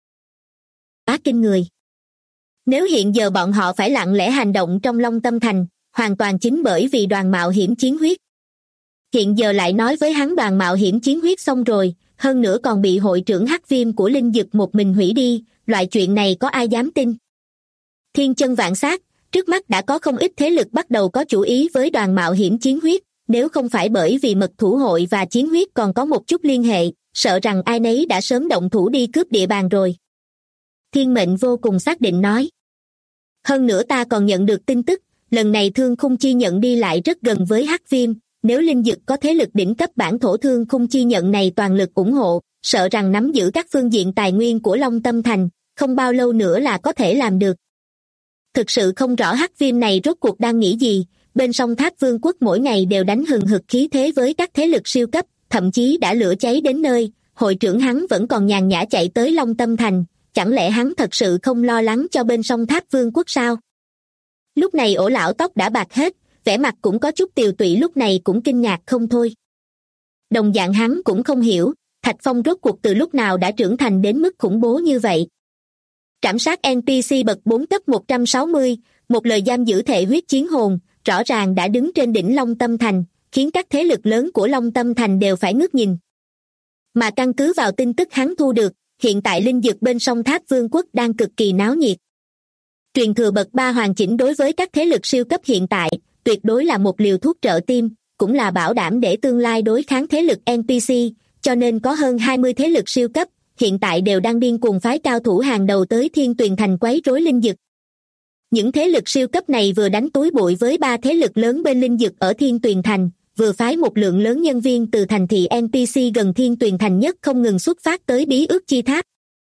Quá kinh người. Nếu hiện giờ bọn họ phải lặng lẽ hành động trong Long Tâm thành, hoàn toàn chính bởi vì đoàn mạo hiểm chiến huyết. Hiện giờ lại nói với hắn đoàn mạo hiểm chiến huyết xong rồi, hơn nữa còn bị hội trưởng Hắc Viêm của linh dực một mình hủy đi, loại chuyện này có ai dám tin? Thiên chân vạn sát, trước mắt đã có không ít thế lực bắt đầu có chủ ý với đoàn mạo hiểm chiến huyết, nếu không phải bởi vì mật thủ hội và chiến huyết còn có một chút liên hệ, sợ rằng ai nấy đã sớm động thủ đi cướp địa bàn rồi. Thiên mệnh vô cùng xác định nói. Hơn nữa ta còn nhận được tin tức, lần này thương khung chi nhận đi lại rất gần với Hắc Viêm, nếu linh dực có thế lực đỉnh cấp bản thổ thương khung chi nhận này toàn lực ủng hộ, sợ rằng nắm giữ các phương diện tài nguyên của Long Tâm thành, không bao lâu nữa là có thể làm được. Thực sự không rõ Hắc Viêm này rốt cuộc đang nghĩ gì, bên sông Tháp Vương quốc mỗi ngày đều đánh hừng hực khí thế với các thế lực siêu cấp, thậm chí đã lửa cháy đến nơi, hội trưởng hắn vẫn còn nhàn nhã chạy tới Long Tâm thành, chẳng lẽ hắn thật sự không lo lắng cho bên sông Tháp Vương quốc sao? Lúc này Ổ lão tóc đã bạc hết, vẻ mặt cũng có chút tiều tụy lúc này cũng kinh ngạc không thôi. Đồng dạng hắn cũng không hiểu, Thạch Phong rốt cuộc từ lúc nào đã trưởng thành đến mức khủng bố như vậy. Trảm sát NPC bậc 4 cấp 160, một lời giam giữ thể huyết chiến hồn, rõ ràng đã đứng trên đỉnh Long Tâm thành, khiến các thế lực lớn của Long Tâm thành đều phải ngước nhìn. Mà căn cứ vào tin tức hắn thu được, hiện tại linh dược bên sông Tháp Vương quốc đang cực kỳ náo nhiệt. Truyền thừa bậc 3 hoàn chỉnh đối với các thế lực siêu cấp hiện tại, tuyệt đối là một liều thuốc trợ tim, cũng là bảo đảm để tương lai đối kháng thế lực NPC, cho nên có hơn 20 thế lực siêu cấp, hiện tại đều đang điên cuồng phái cao thủ hàng đầu tới Thiên Tuyền thành quấy rối linh dực. Những thế lực siêu cấp này vừa đánh túi bụi với 3 thế lực lớn bên linh dực ở Thiên Tuyền thành, vừa phái một lượng lớn nhân viên từ thành thị NPC gần Thiên Tuyền thành nhất không ngừng xuất phát tới Bí Ước Chi Tháp.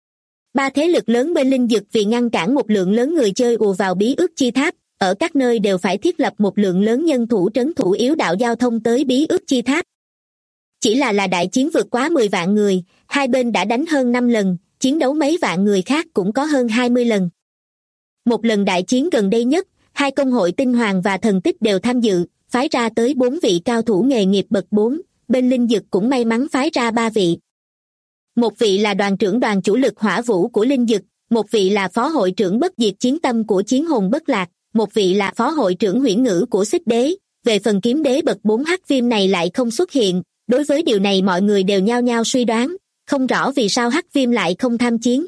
3 thế lực lớn bên linh dực vì ngăn cản một lượng lớn người chơi ùa vào Bí Ước Chi Tháp, ở các nơi đều phải thiết lập một lượng lớn nhân thủ trấn thủ yếu đạo giao thông tới Bí Ước Chi Tháp. Chỉ là đại chiến vượt quá 10 vạn người, hai bên đã đánh hơn 5 lần, chiến đấu mấy vạn người khác cũng có hơn 20 lần. Một lần đại chiến gần đây nhất, hai công hội Tinh Hoàng và Thần Tích đều tham dự, phái ra tới 4 vị cao thủ nghề nghiệp bậc 4, bên linh dực cũng may mắn phái ra 3 vị. một vị là đoàn trưởng đoàn chủ lực hỏa vũ của linh dực, một vị là phó hội trưởng bất diệt chiến tâm của chiến hồn bất lạc, một vị là phó hội trưởng huyễn ngữ của xích đế. Về phần kiếm đế bậc 4 hắc viêm này lại không xuất hiện. Đối với điều này mọi người đều nhao nhao suy đoán, không rõ vì sao hắc viêm lại không tham chiến.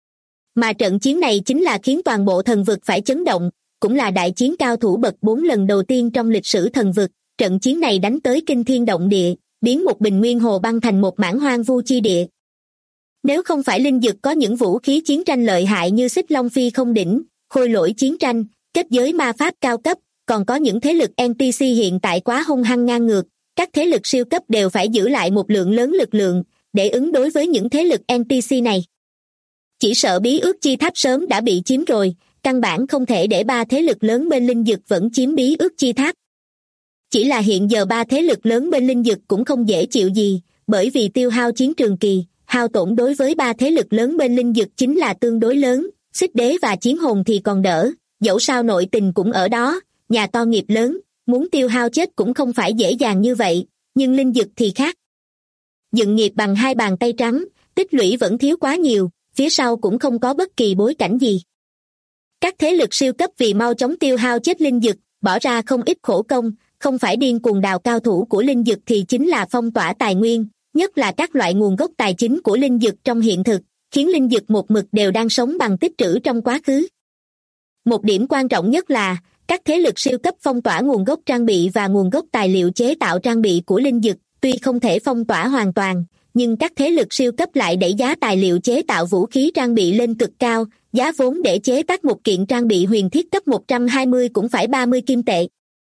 Mà trận chiến này chính là khiến toàn bộ thần vực phải chấn động, cũng là đại chiến cao thủ bậc 4 lần đầu tiên trong lịch sử thần vực. Trận chiến này đánh tới kinh thiên động địa, biến một bình nguyên hồ băng thành một mảng hoang vu chi địa. Nếu không phải linh dực có những vũ khí chiến tranh lợi hại như xích long phi không đỉnh, khôi lỗi chiến tranh, kết giới ma pháp cao cấp, còn có những thế lực NPC hiện tại quá hung hăng ngang ngược, các thế lực siêu cấp đều phải giữ lại một lượng lớn lực lượng để ứng đối với những thế lực NPC này. Chỉ sợ bí ước chi tháp sớm đã bị chiếm rồi, căn bản không thể để ba thế lực lớn bên linh dực vẫn chiếm bí ước chi tháp. Chỉ là hiện giờ ba thế lực lớn bên linh dực cũng không dễ chịu gì, bởi vì tiêu hao chiến trường kỳ, hao tổn đối với ba thế lực lớn bên linh dực chính là tương đối lớn, xích đế và chiến hồn thì còn đỡ, dẫu sao nội tình cũng ở đó, nhà to nghiệp lớn, muốn tiêu hao chết cũng không phải dễ dàng như vậy, nhưng linh dực thì khác. Dựng nghiệp bằng hai bàn tay trắng, tích lũy vẫn thiếu quá nhiều, phía sau cũng không có bất kỳ bối cảnh gì. Các thế lực siêu cấp vì mau chóng tiêu hao chết linh dực, bỏ ra không ít khổ công, không phải điên cuồng đào cao thủ của linh dực thì chính là phong tỏa tài nguyên, nhất là các loại nguồn gốc tài chính của linh dực trong hiện thực, khiến linh dực một mực đều đang sống bằng tích trữ trong quá khứ. Một điểm quan trọng nhất là, các thế lực siêu cấp phong tỏa nguồn gốc trang bị và nguồn gốc tài liệu chế tạo trang bị của linh dực, tuy không thể phong tỏa hoàn toàn, nhưng các thế lực siêu cấp lại đẩy giá tài liệu chế tạo vũ khí trang bị lên cực cao, giá vốn để chế tác một kiện trang bị huyền thiết cấp 120 cũng phải 30 kim tệ.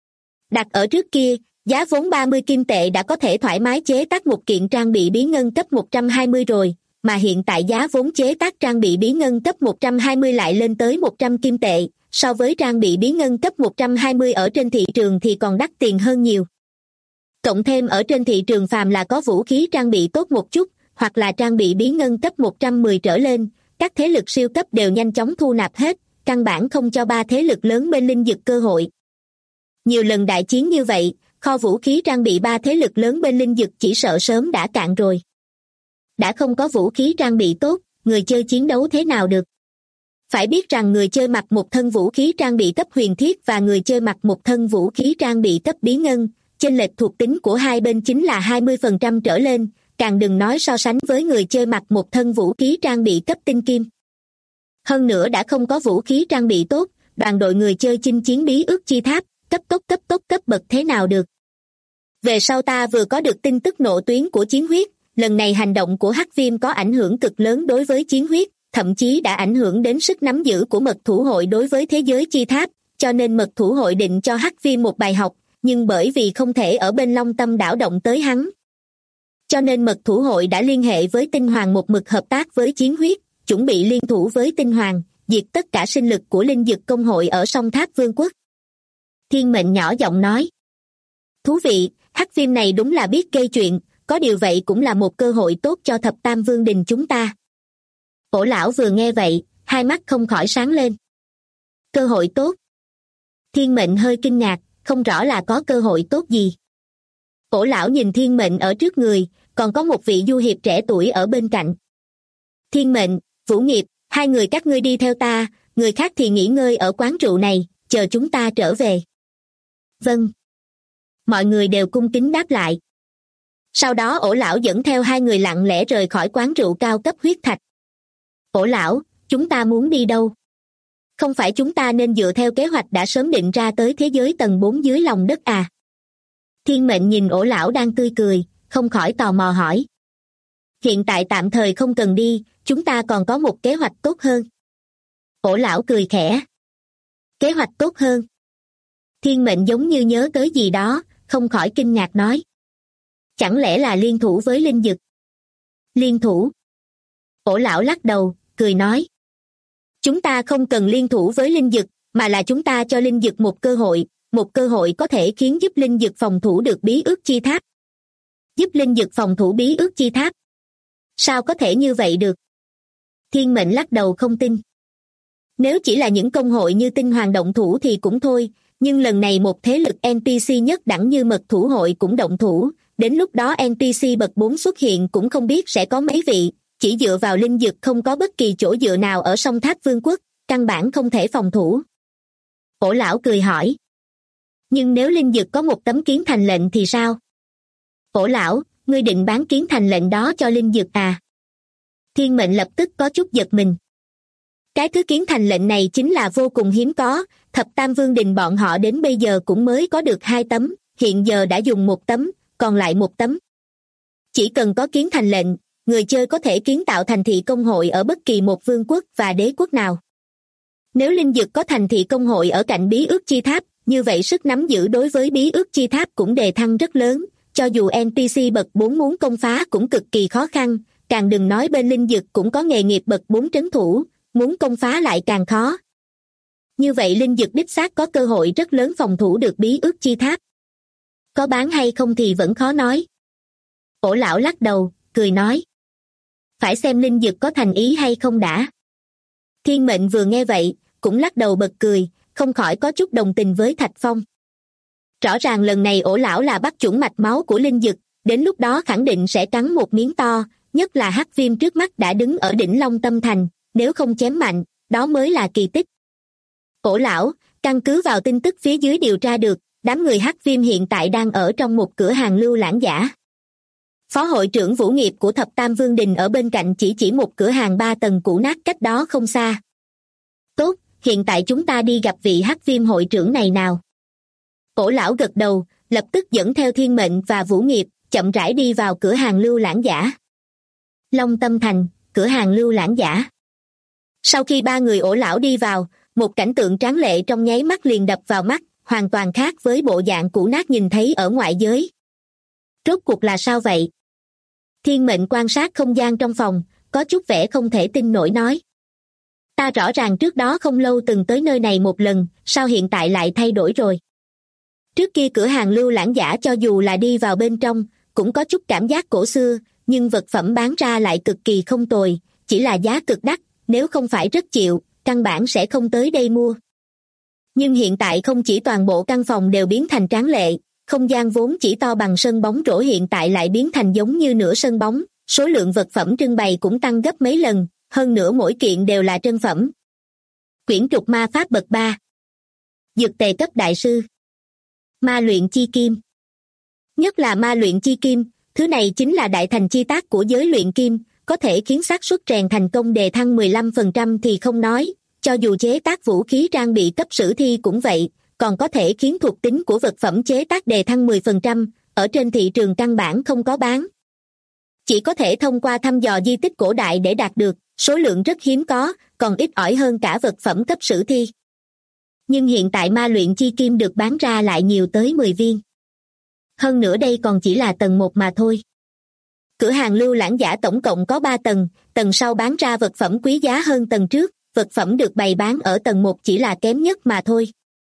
Đặt ở trước kia, giá vốn 30 kim tệ đã có thể thoải mái chế tác một kiện trang bị bí ngân cấp 120 rồi, mà hiện tại giá vốn chế tác trang bị bí ngân cấp 120 lại lên tới 100 kim tệ, so với trang bị bí ngân cấp 120 ở trên thị trường thì còn đắt tiền hơn nhiều. Cộng thêm ở trên thị trường phàm là có vũ khí trang bị tốt một chút, hoặc là trang bị bí ngân cấp 110 trở lên, các thế lực siêu cấp đều nhanh chóng thu nạp hết, căn bản không cho ba thế lực lớn bên linh dực cơ hội. Nhiều lần đại chiến như vậy, kho vũ khí trang bị ba thế lực lớn bên linh dực chỉ sợ sớm đã cạn rồi. Đã không có vũ khí trang bị tốt, người chơi chiến đấu thế nào được? Phải biết rằng người chơi mặc một thân vũ khí trang bị cấp huyền thiết và người chơi mặc một thân vũ khí trang bị cấp bí ngân, chênh lệch thuộc tính của hai bên chính là 20% trở lên, càng đừng nói so sánh với người chơi mặc một thân vũ khí trang bị cấp tinh kim. Hơn nữa đã không có vũ khí trang bị tốt, đoàn đội người chơi chinh chiến bí ước chi tháp, cấp bậc thế nào được? Về sau ta vừa có được tin tức nộ tuyến của chiến huyết, lần này hành động của hắc viêm có ảnh hưởng cực lớn đối với chiến huyết, thậm chí đã ảnh hưởng đến sức nắm giữ của mật thủ hội đối với thế giới chi tháp, cho nên mật thủ hội định cho hắc viêm một bài học, nhưng bởi vì không thể ở bên Long Tâm đảo động tới hắn, cho nên mật thủ hội đã liên hệ với tinh hoàng một mực hợp tác với chiến huyết, chuẩn bị liên thủ với tinh hoàng, diệt tất cả sinh lực của linh dực công hội ở song tháp vương quốc. Thiên Mệnh nhỏ giọng nói. Thú vị, hắc viêm này đúng là biết gây chuyện, có điều vậy cũng là một cơ hội tốt cho thập tam vương đình chúng ta. Ổ lão vừa nghe vậy, hai mắt không khỏi sáng lên. Cơ hội tốt? Thiên Mệnh hơi kinh ngạc, không rõ là có cơ hội tốt gì. Ổ lão nhìn Thiên Mệnh ở trước người, còn có một vị du hiệp trẻ tuổi ở bên cạnh. Thiên Mệnh, Vũ Nghiệp, hai người các ngươi đi theo ta, người khác thì nghỉ ngơi ở quán rượu này, chờ chúng ta trở về. Vâng. Mọi người đều cung kính đáp lại. Sau đó ổ lão dẫn theo hai người lặng lẽ rời khỏi quán rượu cao cấp huyết thạch. Ổ lão, chúng ta muốn đi đâu? Không phải chúng ta nên dựa theo kế hoạch đã sớm định ra tới thế giới tầng 4 dưới lòng đất à? Thiên Mệnh nhìn ổ lão đang tươi cười, không khỏi tò mò hỏi. Hiện tại tạm thời không cần đi, chúng ta còn có một kế hoạch tốt hơn. Ổ lão cười khẽ. Kế hoạch tốt hơn? Thiên Mệnh giống như nhớ tới gì đó, không khỏi kinh ngạc nói. Chẳng lẽ là liên thủ với linh dực? Liên thủ? Ổ lão lắc đầu, cười nói. Chúng ta không cần liên thủ với linh dực, mà là chúng ta cho linh dực một cơ hội có thể khiến giúp linh dực phòng thủ được bí ước chi tháp. Giúp linh dực phòng thủ bí ước chi tháp? Sao có thể như vậy được? Thiên Mệnh lắc đầu không tin. Nếu chỉ là những công hội như tinh hoàng động thủ thì cũng thôi, nhưng lần này một thế lực NPC nhất đẳng như mật thủ hội cũng động thủ, đến lúc đó NPC bậc 4 xuất hiện cũng không biết sẽ có mấy vị, chỉ dựa vào linh dực không có bất kỳ chỗ dựa nào ở song tháp vương quốc, căn bản không thể phòng thủ. Ổ lão cười hỏi. Nhưng nếu linh dực có một tấm kiến thành lệnh thì sao? Ổ lão, ngươi định bán kiến thành lệnh đó cho linh dực à? Thiên mệnh lập tức có chút giật mình. Cái thứ kiến thành lệnh này chính là vô cùng hiếm có, thập tam vương đình bọn họ đến bây giờ cũng mới có được 2 tấm, hiện giờ đã dùng 1 tấm, còn lại 1 tấm. Chỉ cần có kiến thành lệnh, người chơi có thể kiến tạo thành thị công hội ở bất kỳ một vương quốc và đế quốc nào. Nếu linh dực có thành thị công hội ở cạnh bí ước chi tháp, như vậy sức nắm giữ đối với bí ước chi tháp cũng đề thăng rất lớn, cho dù NPC bậc 4 muốn công phá cũng cực kỳ khó khăn, càng đừng nói bên linh dực cũng có nghề nghiệp bậc 4 trấn thủ, muốn công phá lại càng khó. Như vậy linh dực đích xác có cơ hội rất lớn phòng thủ được bí ước chi tháp. Có bán hay không thì vẫn khó nói. Ổ lão lắc đầu, cười nói. Phải xem linh dực có thành ý hay không đã. Thiên mệnh vừa nghe vậy, cũng lắc đầu bật cười, không khỏi có chút đồng tình với Thạch Phong. Rõ ràng lần này ổ lão là bắt chuẩn mạch máu của linh dực, đến lúc đó khẳng định sẽ cắn một miếng to, nhất là hắc viêm trước mắt đã đứng ở đỉnh Long Tâm Thành, nếu không chém mạnh, đó mới là kỳ tích. Ổ lão, căn cứ vào tin tức phía dưới điều tra được, đám người hắc viêm hiện tại đang ở trong một cửa hàng lưu lãng giả. Phó hội trưởng Vũ Nghiệp của Thập Tam Vương Đình ở bên cạnh chỉ một cửa hàng 3 tầng cũ nát cách đó không xa. Tốt, hiện tại chúng ta đi gặp vị hắc viêm hội trưởng này nào. Ổ lão gật đầu, lập tức dẫn theo Thiên Mệnh và Vũ Nghiệp, chậm rãi đi vào cửa hàng lưu lãng giả. Long Tâm Thành, cửa hàng lưu lãng giả. Sau khi 3 người ổ lão đi vào, một cảnh tượng tráng lệ trong nháy mắt liền đập vào mắt, hoàn toàn khác với bộ dạng cũ nát nhìn thấy ở ngoại giới. Rốt cuộc là sao vậy? Thiên Mệnh quan sát không gian trong phòng, có chút vẻ không thể tin nổi nói. Ta rõ ràng trước đó không lâu từng tới nơi này một lần, sao hiện tại lại thay đổi rồi? Trước kia cửa hàng lưu lãng giả cho dù là đi vào bên trong, cũng có chút cảm giác cổ xưa, nhưng vật phẩm bán ra lại cực kỳ không tồi, chỉ là giá cực đắt, nếu không phải rất chịu, căn bản sẽ không tới đây mua. Nhưng hiện tại không chỉ toàn bộ căn phòng đều biến thành tráng lệ, không gian vốn chỉ to bằng sân bóng rổ hiện tại lại biến thành giống như nửa sân bóng, số lượng vật phẩm trưng bày cũng tăng gấp mấy lần, hơn nữa mỗi kiện đều là trân phẩm. Quyển trục ma pháp bậc 3. Dược tề cấp đại sư. Ma luyện chi kim. Nhất là ma luyện chi kim, thứ này chính là đại thành chi tác của giới luyện kim, có thể khiến xác suất rèn thành công đề thăng 15% thì không nói, cho dù chế tác vũ khí trang bị cấp sử thi cũng vậy, còn có thể khiến thuộc tính của vật phẩm chế tác đề thăng 10%, ở trên thị trường căn bản không có bán. Chỉ có thể thông qua thăm dò di tích cổ đại để đạt được, số lượng rất hiếm có, còn ít ỏi hơn cả vật phẩm cấp sử thi. Nhưng hiện tại ma luyện chi kim được bán ra lại nhiều tới 10 viên. Hơn nữa đây còn chỉ là tầng 1 mà thôi. Cửa hàng lưu lãng giả tổng cộng có 3 tầng, tầng sau bán ra vật phẩm quý giá hơn tầng trước, vật phẩm được bày bán ở tầng 1 chỉ là kém nhất mà thôi.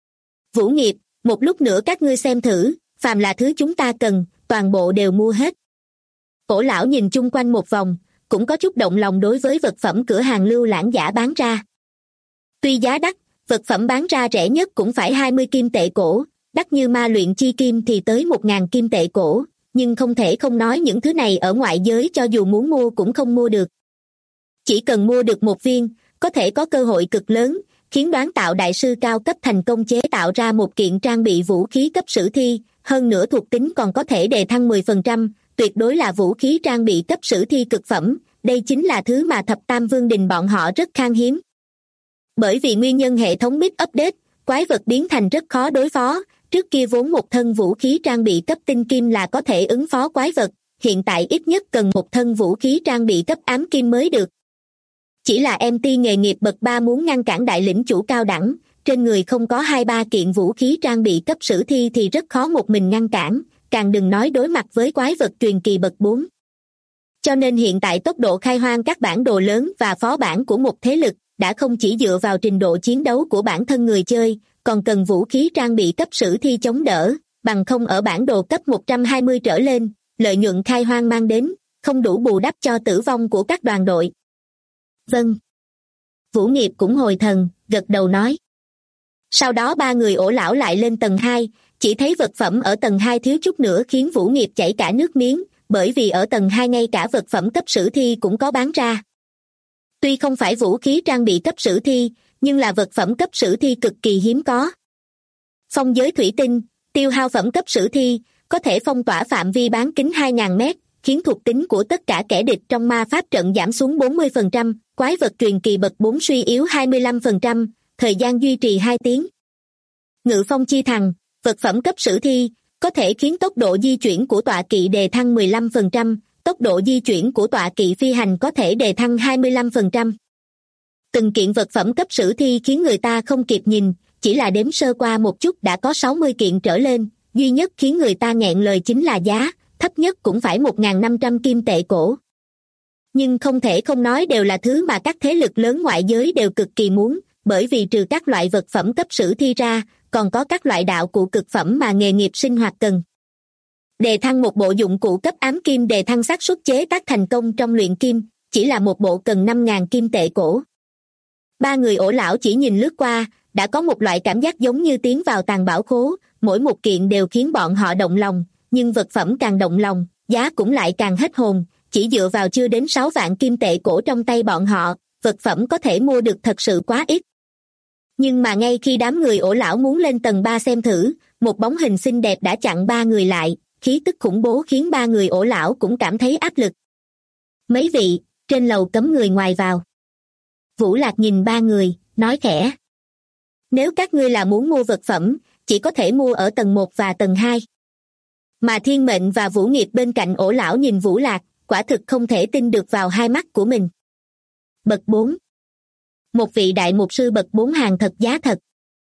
Vũ Nghiệp, một lúc nữa các ngươi xem thử, phàm là thứ chúng ta cần, toàn bộ đều mua hết. Cổ lão nhìn chung quanh một vòng, cũng có chút động lòng đối với vật phẩm cửa hàng lưu lãng giả bán ra. Tuy giá đắt, vật phẩm bán ra rẻ nhất cũng phải 20 kim tệ cổ, đắt như ma luyện chi kim thì tới 1.000 kim tệ cổ, nhưng không thể không nói những thứ này ở ngoại giới cho dù muốn mua cũng không mua được. Chỉ cần mua được 1 viên, có thể có cơ hội cực lớn, khiến đoán tạo đại sư cao cấp thành công chế tạo ra một kiện trang bị vũ khí cấp sử thi, hơn nữa thuộc tính còn có thể đề thăng 10%, tuyệt đối là vũ khí trang bị cấp sử thi cực phẩm, đây chính là thứ mà Thập Tam Vương Đình bọn họ rất khan hiếm. Bởi vì nguyên nhân hệ thống bit update, quái vật biến thành rất khó đối phó, trước kia vốn một thân vũ khí trang bị cấp tinh kim là có thể ứng phó quái vật, hiện tại ít nhất cần một thân vũ khí trang bị cấp ám kim mới được. Chỉ là MT nghề nghiệp bậc 3 muốn ngăn cản đại lĩnh chủ cao đẳng, trên người không có 2-3 kiện vũ khí trang bị cấp sử thi thì rất khó một mình ngăn cản, càng đừng nói đối mặt với quái vật truyền kỳ bậc 4. Cho nên hiện tại tốc độ khai hoang các bản đồ lớn và phó bản của một thế lực đã không chỉ dựa vào trình độ chiến đấu của bản thân người chơi, còn cần vũ khí trang bị cấp sử thi chống đỡ, bằng không ở bản đồ cấp 120 trở lên, lợi nhuận khai hoang mang đến, không đủ bù đắp cho tử vong của các đoàn đội. Vâng. Vũ Nghiệp cũng hồi thần, gật đầu nói. Sau đó 3 người ổ lão lại lên tầng 2, Chỉ thấy vật phẩm ở tầng 2 thiếu chút nữa khiến Vũ Nghiệp chảy cả nước miếng, bởi vì ở tầng 2 ngay cả vật phẩm cấp sử thi cũng có bán ra. Tuy không phải vũ khí trang bị cấp sử thi, nhưng là vật phẩm cấp sử thi cực kỳ hiếm có. Phong giới thủy tinh, tiêu hao phẩm cấp sử thi, có thể phong tỏa phạm vi bán kính 2.000 mét, khiến thuộc tính của tất cả kẻ địch trong ma pháp trận giảm xuống 40%, quái vật truyền kỳ bậc 4 suy yếu 25%, thời gian duy trì 2 tiếng. Ngự phong chi thằng, vật phẩm cấp sử thi, có thể khiến tốc độ di chuyển của tọa kỵ đề thăng 15%, tốc độ di chuyển của tọa kỵ phi hành có thể đề thăng 25%. Từng kiện vật phẩm cấp sử thi khiến người ta không kịp nhìn, chỉ là đếm sơ qua một chút đã có 60 kiện trở lên, duy nhất khiến người ta nghẹn lời chính là giá, thấp nhất cũng phải 1.500 kim tệ cổ. Nhưng không thể không nói đều là thứ mà các thế lực lớn ngoại giới đều cực kỳ muốn, bởi vì trừ các loại vật phẩm cấp sử thi ra, còn có các loại đạo cụ cực phẩm mà nghề nghiệp sinh hoạt cần. Đề thăng một bộ dụng cụ cấp ám kim đề thăng xác suất chế tác thành công trong luyện kim, chỉ là một bộ cần 5.000 kim tệ cổ. Ba người ổ lão chỉ nhìn lướt qua, đã có một loại cảm giác giống như tiến vào tàng bảo khố, mỗi một kiện đều khiến bọn họ động lòng, nhưng vật phẩm càng động lòng, giá cũng lại càng hết hồn, chỉ dựa vào chưa đến 6 vạn kim tệ cổ trong tay bọn họ, vật phẩm có thể mua được thật sự quá ít. Nhưng mà ngay khi đám người ổ lão muốn lên tầng 3 xem thử, một bóng hình xinh đẹp đã chặn ba người lại, khí tức khủng bố khiến ba người ổ lão cũng cảm thấy áp lực. Mấy vị, trên lầu cấm người ngoài vào. Vũ Lạc nhìn ba người, nói khẽ. Nếu các ngươi là muốn mua vật phẩm, chỉ có thể mua ở tầng 1 và tầng 2. Mà Thiên Mệnh và Vũ Nghiệp bên cạnh ổ lão nhìn Vũ Lạc, quả thực không thể tin được vào hai mắt của mình. Bậc 4. Một vị đại mục sư bậc 4 hàng thật giá thật.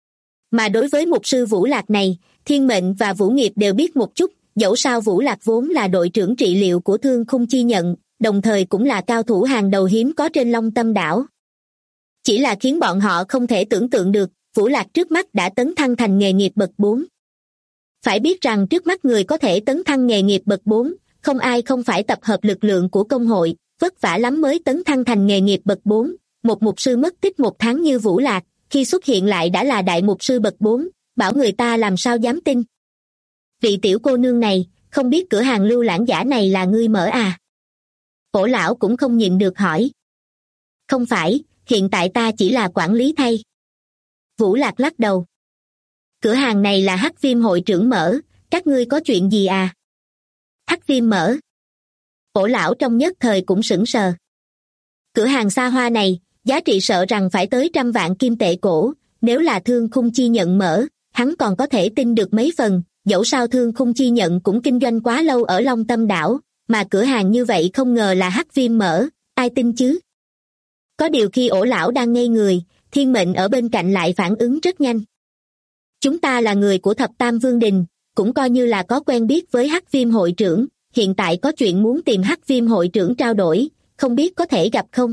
Mà đối với mục sư Vũ Lạc này, Thiên Mệnh và Vũ Nghiệp đều biết một chút, dẫu sao Vũ Lạc vốn là đội trưởng trị liệu của Thương Khung Chi Nhận, đồng thời cũng là cao thủ hàng đầu hiếm có trên Long Tâm đảo. Chỉ là khiến bọn họ không thể tưởng tượng được, Vũ Lạc trước mắt đã tấn thăng thành nghề nghiệp bậc 4. Phải biết rằng trước mắt người có thể tấn thăng nghề nghiệp bậc 4, không ai không phải tập hợp lực lượng của công hội, vất vả lắm mới tấn thăng thành nghề nghiệp bậc 4. Một mục sư mất tích 1 tháng như Vũ Lạc, khi xuất hiện lại đã là đại mục sư bậc 4, bảo người ta làm sao dám tin. Vị tiểu cô nương này, không biết cửa hàng lưu lãng giả này là ngươi mở à? Ổ lão cũng không nhịn được hỏi. Không phải, hiện tại ta chỉ là quản lý thay. Vũ Lạc lắc đầu. Cửa hàng này là Hắc Viêm hội trưởng mở, các ngươi có chuyện gì à? Hắc Viêm mở. Ổ lão trong nhất thời cũng sững sờ. Cửa hàng xa hoa này, giá trị sợ rằng phải tới 100 vạn kim tệ cổ, nếu là Thương Khung Chi Nhận mở, hắn còn có thể tin được mấy phần, dẫu sao Thương Khung Chi Nhận cũng kinh doanh quá lâu ở Long Tâm đảo, mà cửa hàng như vậy không ngờ là Hắc Viêm mở, ai tin chứ? Có điều khi ổ lão đang ngây người, Thiên Mệnh ở bên cạnh lại phản ứng rất nhanh. Chúng ta là người của Thập Tam Vương Đình, cũng coi như là có quen biết với Hắc Viêm hội trưởng, hiện tại có chuyện muốn tìm Hắc Viêm hội trưởng trao đổi, không biết có thể gặp không?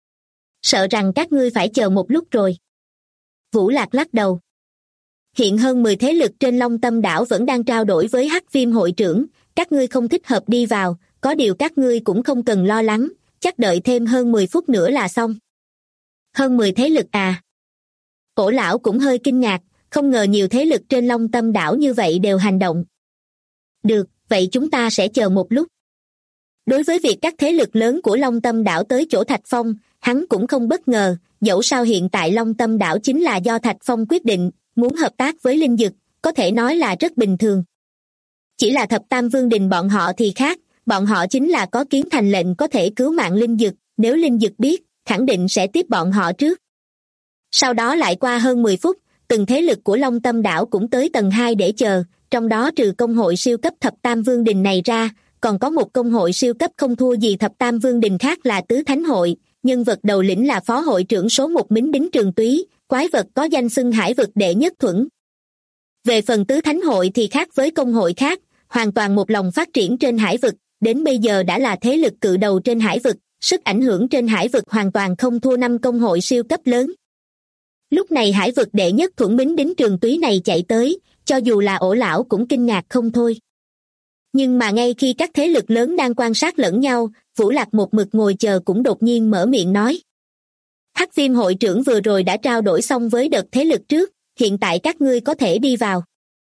Sợ rằng các ngươi phải chờ một lúc rồi. Vũ Lạc lắc đầu. Hiện hơn 10 thế lực trên Long Tâm đảo vẫn đang trao đổi với Hắc Viêm hội trưởng, các ngươi không thích hợp đi vào, có điều các ngươi cũng không cần lo lắng, chắc đợi thêm hơn 10 phút nữa là xong. Hơn 10 thế lực à? Ổ lão cũng hơi kinh ngạc, không ngờ nhiều thế lực trên Long Tâm đảo như vậy đều hành động. Được, vậy chúng ta sẽ chờ một lúc. Đối với việc các thế lực lớn của Long Tâm đảo tới chỗ Thạch Phong, hắn cũng không bất ngờ, dẫu sao hiện tại Long Tâm đảo chính là do Thạch Phong quyết định, muốn hợp tác với Linh Dực, có thể nói là rất bình thường. Chỉ là Thập Tam Vương Đình bọn họ thì khác, bọn họ chính là có kiến thành lệnh có thể cứu mạng Linh Dực, nếu Linh Dực biết, khẳng định sẽ tiếp bọn họ trước. Sau đó lại qua hơn 10 phút, từng thế lực của Long Tâm đảo cũng tới tầng 2 để chờ, trong đó trừ công hội siêu cấp Thập Tam Vương Đình này ra, còn có một công hội siêu cấp không thua gì Thập Tam Vương Đình khác là Tứ Thánh hội, nhân vật đầu lĩnh là phó hội trưởng số 1 Mính Đính Trường Túy, quái vật có danh xưng hải vực đệ nhất thuẫn. Về phần Tứ Thánh hội thì khác với công hội khác, hoàn toàn một lòng phát triển trên hải vực, đến bây giờ đã là thế lực cự đầu trên hải vực, sức ảnh hưởng trên hải vực hoàn toàn không thua 5 công hội siêu cấp lớn. Lúc này hải vực đệ nhất thuẫn Mính Đính Trường Túy này chạy tới, cho dù là ổ lão cũng kinh ngạc không thôi. Nhưng mà ngay khi các thế lực lớn đang quan sát lẫn nhau, Vũ Lạc một mực ngồi chờ cũng đột nhiên mở miệng nói. Hắc Viêm hội trưởng vừa rồi đã trao đổi xong với đợt thế lực trước, hiện tại các ngươi có thể đi vào.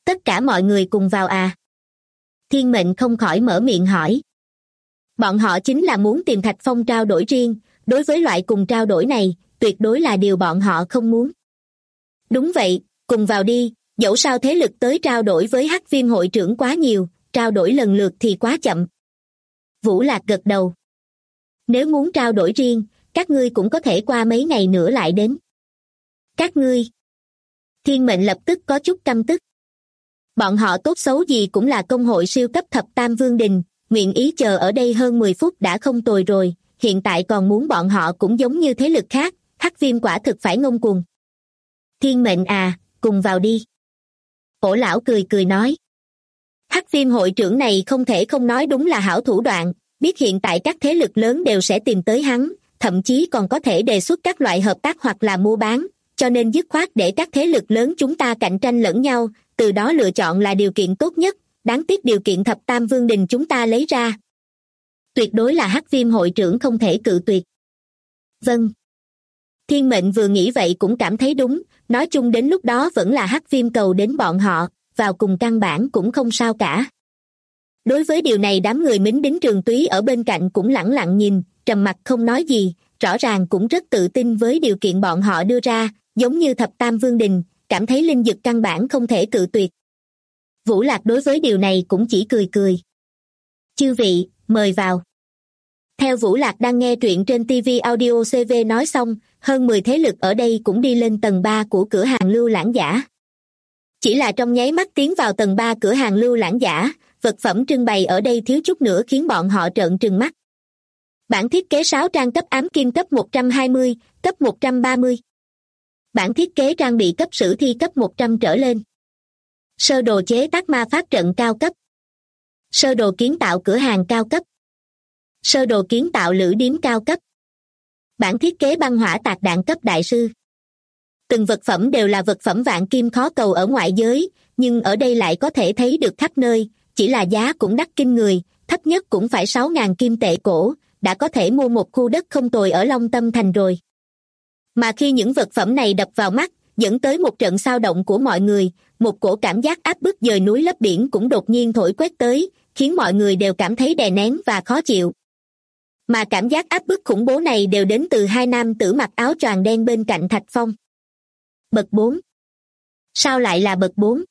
Tất cả mọi người cùng vào à? Thiên Mệnh không khỏi mở miệng hỏi. Bọn họ chính là muốn tìm Thạch Phong trao đổi riêng, đối với loại cùng trao đổi này, tuyệt đối là điều bọn họ không muốn. Đúng vậy, cùng vào đi, dẫu sao thế lực tới trao đổi với Hắc Viêm hội trưởng quá nhiều, trao đổi lần lượt thì quá chậm. Vũ Lạc gật đầu. Nếu muốn trao đổi riêng, các ngươi cũng có thể qua mấy ngày nữa lại đến. Các ngươi. Thiên Mệnh lập tức có chút căm tức. Bọn họ tốt xấu gì cũng là công hội siêu cấp thập tam vương đình, nguyện ý chờ ở đây hơn 10 phút đã không tồi rồi, hiện tại còn muốn bọn họ cũng giống như thế lực khác, Hắc Viêm quả thực phải ngông cuồng. Thiên Mệnh à, cùng vào đi. Ổ lão cười cười nói. Hắc Viêm hội trưởng này không thể không nói đúng là hảo thủ đoạn, biết hiện tại các thế lực lớn đều sẽ tìm tới hắn, thậm chí còn có thể đề xuất các loại hợp tác hoặc là mua bán, cho nên dứt khoát để các thế lực lớn chúng ta cạnh tranh lẫn nhau, từ đó lựa chọn là điều kiện tốt nhất, đáng tiếc điều kiện thập tam vương đình chúng ta lấy ra. Tuyệt đối là Hắc Viêm hội trưởng không thể cự tuyệt. Vâng. Thiên Mệnh vừa nghĩ vậy cũng cảm thấy đúng, nói chung đến lúc đó vẫn là Hắc Viêm cầu đến bọn họ, vào cùng căn bản cũng không sao cả. Đối với điều này đám người Mính Đính Trường Túy ở bên cạnh cũng lẳng lặng nhìn, trầm mặc không nói gì, rõ ràng cũng rất tự tin với điều kiện bọn họ đưa ra, giống như thập tam vương đình, cảm thấy linh dực căn bản không thể cự tuyệt. Vũ Lạc đối với điều này cũng chỉ cười cười. Chư vị, mời vào. Theo Vũ Lạc đang nghe truyện trên TV Audio CV nói xong, hơn 10 thế lực ở đây cũng đi lên tầng 3 của cửa hàng Lưu Lãng Giả. Chỉ là trong nháy mắt tiến vào tầng 3 cửa hàng Lưu Lãng Giả, vật phẩm trưng bày ở đây thiếu chút nữa khiến bọn họ trợn trừng mắt. Bản thiết kế 6 trang cấp ám kim cấp 120, cấp 130. Bản thiết kế trang bị cấp sử thi cấp 100 trở lên. Sơ đồ chế tác ma pháp trận cao cấp. Sơ đồ kiến tạo cửa hàng cao cấp. Sơ đồ kiến tạo lữ điếm cao cấp. Bản thiết kế băng hỏa tạc đạn cấp đại sư. Từng vật phẩm đều là vật phẩm vạn kim khó cầu ở ngoại giới, nhưng ở đây lại có thể thấy được khắp nơi, chỉ là giá cũng đắt kinh người, thấp nhất cũng phải 6.000 kim tệ cổ, đã có thể mua một khu đất không tồi ở Long Tâm Thành rồi. Mà khi những vật phẩm này đập vào mắt, dẫn tới một trận xao động của mọi người, một cổ cảm giác áp bức dời núi lấp biển cũng đột nhiên thổi quét tới, khiến mọi người đều cảm thấy đè nén và khó chịu. Mà cảm giác áp bức khủng bố này đều đến từ hai nam tử mặc áo choàng đen bên cạnh Thạch Phong. Bậc 4. Sao lại là bậc 4?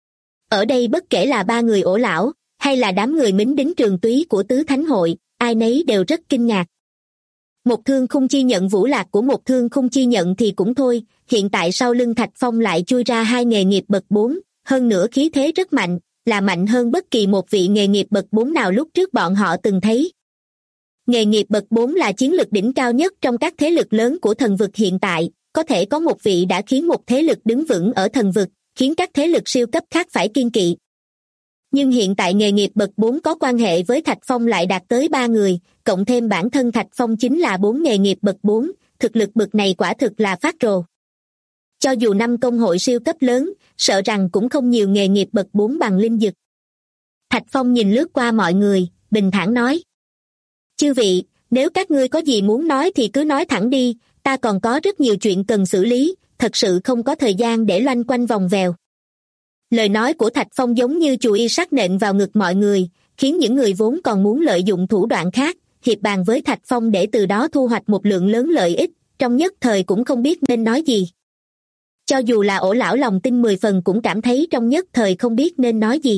Ở đây bất kể là ba người Ổ lão, hay là đám người Mính Đính Trường Túy của Tứ Thánh Hội, ai nấy đều rất kinh ngạc. Một Thương Khung chi nhận Vũ Lạc của Một Thương Khung chi nhận thì cũng thôi, hiện tại sau lưng Thạch Phong lại chui ra hai nghề nghiệp bậc 4, hơn nữa khí thế rất mạnh, là mạnh hơn bất kỳ một vị nghề nghiệp bậc 4 nào lúc trước bọn họ từng thấy. Nghề nghiệp bậc 4 là chiến lực đỉnh cao nhất trong các thế lực lớn của thần vực hiện tại, có thể có một vị đã khiến một thế lực đứng vững ở thần vực, khiến các thế lực siêu cấp khác phải kiêng kỵ. Nhưng hiện tại nghề nghiệp bậc 4 có quan hệ với Thạch Phong lại đạt tới 3 người, cộng thêm bản thân Thạch Phong chính là 4 nghề nghiệp bậc 4, thực lực bậc này quả thực là phát rồ. Cho dù 5 công hội siêu cấp lớn, sợ rằng cũng không nhiều nghề nghiệp bậc 4 bằng linh dực. Thạch Phong nhìn lướt qua mọi người, bình thản nói. Chư vị, nếu các ngươi có gì muốn nói thì cứ nói thẳng đi, ta còn có rất nhiều chuyện cần xử lý, thật sự không có thời gian để loanh quanh vòng vèo. Lời nói của Thạch Phong giống như chùy y sắc nện vào ngực mọi người, khiến những người vốn còn muốn lợi dụng thủ đoạn khác, hiệp bàn với Thạch Phong để từ đó thu hoạch một lượng lớn lợi ích, trong nhất thời cũng không biết nên nói gì. Cho dù là Ổ lão lòng tin 10 phần cũng cảm thấy trong nhất thời không biết nên nói gì.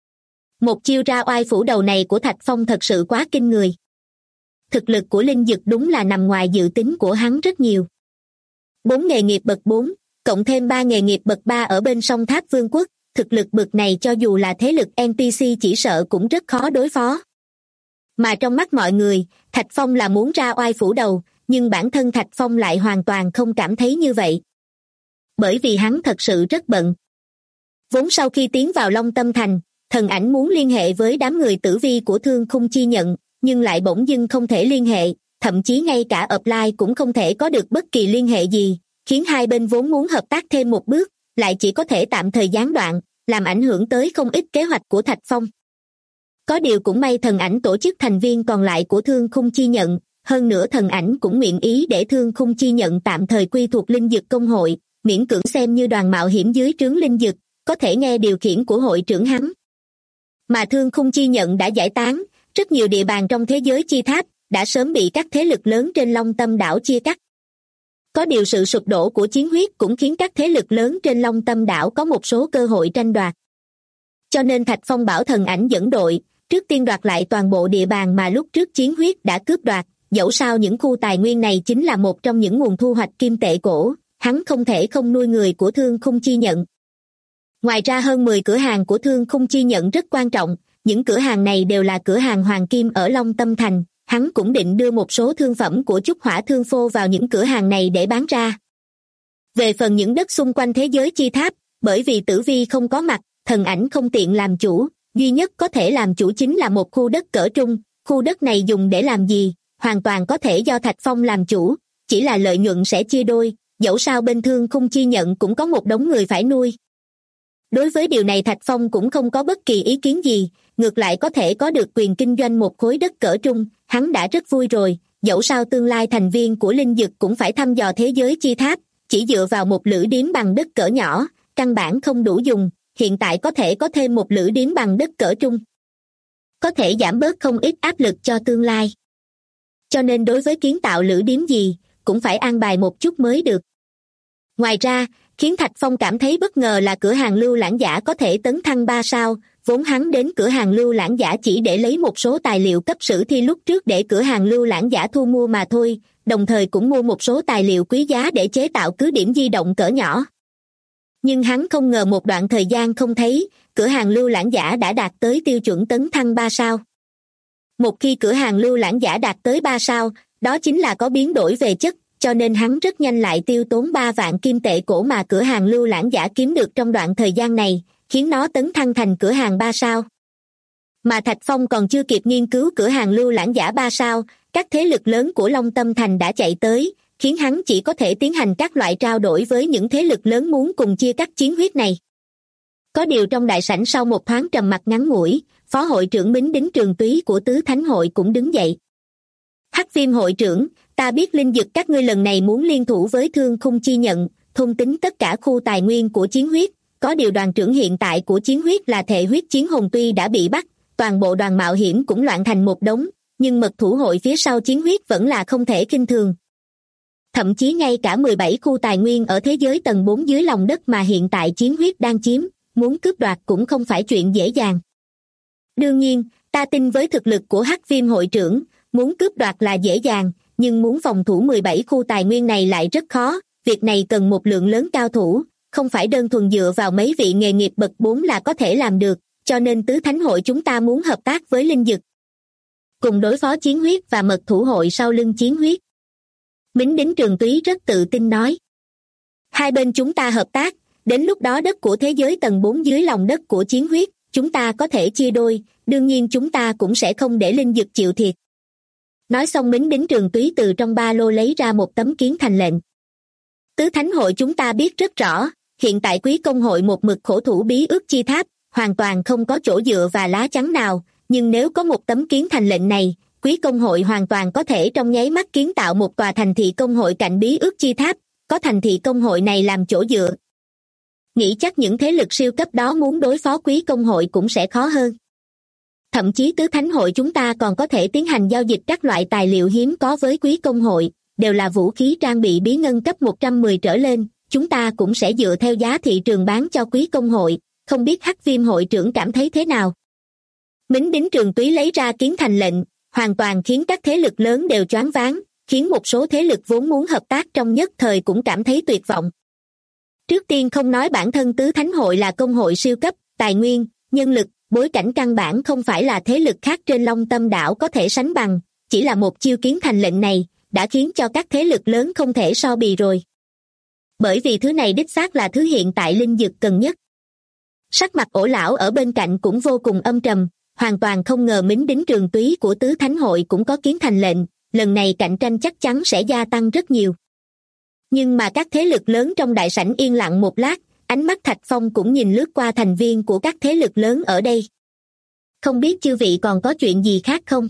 Một chiêu ra oai phủ đầu này của Thạch Phong thật sự quá kinh người. Thực lực của linh dực đúng là nằm ngoài dự tính của hắn rất nhiều. 4 nghề nghiệp bậc 4, cộng thêm 3 nghề nghiệp bậc 3 ở bên sông Tháp Vương quốc, thực lực bậc này cho dù là thế lực NPC chỉ sợ cũng rất khó đối phó. Mà trong mắt mọi người, Thạch Phong là muốn ra oai phủ đầu, nhưng bản thân Thạch Phong lại hoàn toàn không cảm thấy như vậy. Bởi vì hắn thật sự rất bận. Vốn sau khi tiến vào Long Tâm Thành, thần ảnh muốn liên hệ với đám người tử vi của Thương Khung chi nhận, nhưng lại bỗng dưng không thể liên hệ, thậm chí ngay cả offline cũng không thể có được bất kỳ liên hệ gì, khiến hai bên vốn muốn hợp tác thêm một bước, lại chỉ có thể tạm thời gián đoạn, làm ảnh hưởng tới không ít kế hoạch của Thạch Phong. Có điều cũng may thần ảnh tổ chức thành viên còn lại của Thương Khung chi nhận, hơn nữa thần ảnh cũng nguyện ý để Thương Khung chi nhận tạm thời quy thuộc linh dực công hội, miễn cưỡng xem như đoàn mạo hiểm dưới trướng linh dực, có thể nghe điều khiển của hội trưởng hắn. Mà Thương Khung Chi Nhận đã giải tán, rất nhiều địa bàn trong thế giới chi tháp đã sớm bị các thế lực lớn trên Long Tâm đảo chia cắt. Có điều sự sụp đổ của chiến huyết cũng khiến các thế lực lớn trên Long Tâm đảo có một số cơ hội tranh đoạt. Cho nên Thạch Phong bảo Thần Ảnh dẫn đội, trước tiên đoạt lại toàn bộ địa bàn mà lúc trước chiến huyết đã cướp đoạt, dẫu sao những khu tài nguyên này chính là một trong những nguồn thu hoạch kim tệ cổ, hắn không thể không nuôi người của Thương Khung Chi Nhận. Ngoài ra hơn 10 cửa hàng của Thương Khung Chi Nhận rất quan trọng, những cửa hàng này đều là cửa hàng hoàng kim ở Long Tâm Thành, hắn cũng định đưa một số thương phẩm của Trúc Hỏa Thương Phô vào những cửa hàng này để bán ra. Về phần những đất xung quanh thế giới chi tháp, bởi vì Tử Vi không có mặt, Thần Ảnh không tiện làm chủ, duy nhất có thể làm chủ chính là một khu đất cỡ trung, khu đất này dùng để làm gì, hoàn toàn có thể do Thạch Phong làm chủ, chỉ là lợi nhuận sẽ chia đôi, dẫu sao bên Thương Khung Chi Nhận cũng có một đống người phải nuôi. Đối với điều này Thạch Phong cũng không có bất kỳ ý kiến gì, ngược lại có thể có được quyền kinh doanh một khối đất cỡ trung, hắn đã rất vui rồi, dẫu sao tương lai thành viên của Linh Dực cũng phải thăm dò thế giới chi tháp, chỉ dựa vào một lữ điếm bằng đất cỡ nhỏ, căn bản không đủ dùng, hiện tại có thể có thêm một lữ điếm bằng đất cỡ trung. Có thể giảm bớt không ít áp lực cho tương lai. Cho nên đối với kiến tạo lữ điếm gì, cũng phải an bài một chút mới được. Ngoài ra, khiến Thạch Phong cảm thấy bất ngờ là cửa hàng Lưu Lãng Giả có thể tấn thăng 3 sao, vốn hắn đến cửa hàng Lưu Lãng Giả chỉ để lấy một số tài liệu cấp sử thi lúc trước để cửa hàng Lưu Lãng Giả thu mua mà thôi, đồng thời cũng mua một số tài liệu quý giá để chế tạo cứ điểm di động cỡ nhỏ. Nhưng hắn không ngờ một đoạn thời gian không thấy, cửa hàng Lưu Lãng Giả đã đạt tới tiêu chuẩn tấn thăng 3 sao. Một khi cửa hàng Lưu Lãng Giả đạt tới 3 sao, đó chính là có biến đổi về chất, cho nên hắn rất nhanh lại tiêu tốn 3 vạn kim tệ cổ mà cửa hàng Lưu Lãng Giả kiếm được trong đoạn thời gian này, khiến nó tấn thăng thành cửa hàng 3 sao. Mà Thạch Phong còn chưa kịp nghiên cứu cửa hàng Lưu Lãng Giả 3 sao, các thế lực lớn của Long Tâm Thành đã chạy tới, khiến hắn chỉ có thể tiến hành các loại trao đổi với những thế lực lớn muốn cùng chia cắt chiến huyết này. Có điều trong đại sảnh sau một thoáng trầm mặc ngắn ngủi, phó hội trưởng Mính Đính Trường Túy của Tứ Thánh Hội cũng đứng dậy. Hắc Viêm hội trưởng, ta biết Linh Dực các ngươi lần này muốn liên thủ với Thương Khung Chi Nhận, thôn tính tất cả khu tài nguyên của chiến huyết, có điều đoàn trưởng hiện tại của chiến huyết là Thệ Huyết Chiến Hồn tuy đã bị bắt, toàn bộ đoàn mạo hiểm cũng loạn thành một đống, nhưng mật thủ hội phía sau chiến huyết vẫn là không thể khinh thường. Thậm chí ngay cả 17 khu tài nguyên ở thế giới tầng 4 dưới lòng đất mà hiện tại chiến huyết đang chiếm, muốn cướp đoạt cũng không phải chuyện dễ dàng. Đương nhiên, ta tin với thực lực của Hắc Viêm hội trưởng, muốn cướp đoạt là dễ dàng, nhưng muốn phòng thủ 17 khu tài nguyên này lại rất khó, việc này cần một lượng lớn cao thủ, không phải đơn thuần dựa vào mấy vị nghề nghiệp bậc 4 là có thể làm được, cho nên Tứ Thánh Hội chúng ta muốn hợp tác với Linh Dực, cùng đối phó chiến huyết và mật thủ hội sau lưng chiến huyết. Mính Đính Trường Túy rất tự tin nói. Hai bên chúng ta hợp tác, đến lúc đó đất của thế giới tầng 4 dưới lòng đất của chiến huyết, chúng ta có thể chia đôi, đương nhiên chúng ta cũng sẽ không để Linh Dực chịu thiệt. Nói xong Mính Đính Trường Túy từ trong ba lô lấy ra một tấm kiến thành lệnh. Tứ Thánh Hội chúng ta biết rất rõ, hiện tại Quý Công Hội một mực khổ thủ bí ước chi tháp, hoàn toàn không có chỗ dựa và lá chắn nào, nhưng nếu có một tấm kiến thành lệnh này, Quý Công Hội hoàn toàn có thể trong nháy mắt kiến tạo một tòa thành thị công hội cạnh bí ước chi tháp, có thành thị công hội này làm chỗ dựa. Nghĩ chắc những thế lực siêu cấp đó muốn đối phó Quý Công Hội cũng sẽ khó hơn. Thậm chí Tứ Thánh Hội chúng ta còn có thể tiến hành giao dịch các loại tài liệu hiếm có với Quý Công Hội, đều là vũ khí trang bị bí ngân cấp 110 trở lên, chúng ta cũng sẽ dựa theo giá thị trường bán cho Quý Công Hội, không biết Hắc Viêm hội trưởng cảm thấy thế nào. Mính Đính Trường Túy lấy ra kiến thành lệnh, hoàn toàn khiến các thế lực lớn đều choáng váng, khiến một số thế lực vốn muốn hợp tác trong nhất thời cũng cảm thấy tuyệt vọng. Trước tiên không nói bản thân Tứ Thánh Hội là công hội siêu cấp, tài nguyên, nhân lực, bối cảnh căn bản không phải là thế lực khác trên Long Tâm đảo có thể sánh bằng, chỉ là một chiêu kiến thành lệnh này, đã khiến cho các thế lực lớn không thể so bì rồi. Bởi vì thứ này đích xác là thứ hiện tại Linh Dực cần nhất. Sắc mặt Ổ lão ở bên cạnh cũng vô cùng âm trầm, hoàn toàn không ngờ Mính Đính Trường Túy của Tứ Thánh Hội cũng có kiến thành lệnh, lần này cạnh tranh chắc chắn sẽ gia tăng rất nhiều. Nhưng mà các thế lực lớn trong đại sảnh yên lặng một lát, ánh mắt Thạch Phong cũng nhìn lướt qua thành viên của các thế lực lớn ở đây. Không biết chư vị còn có chuyện gì khác không?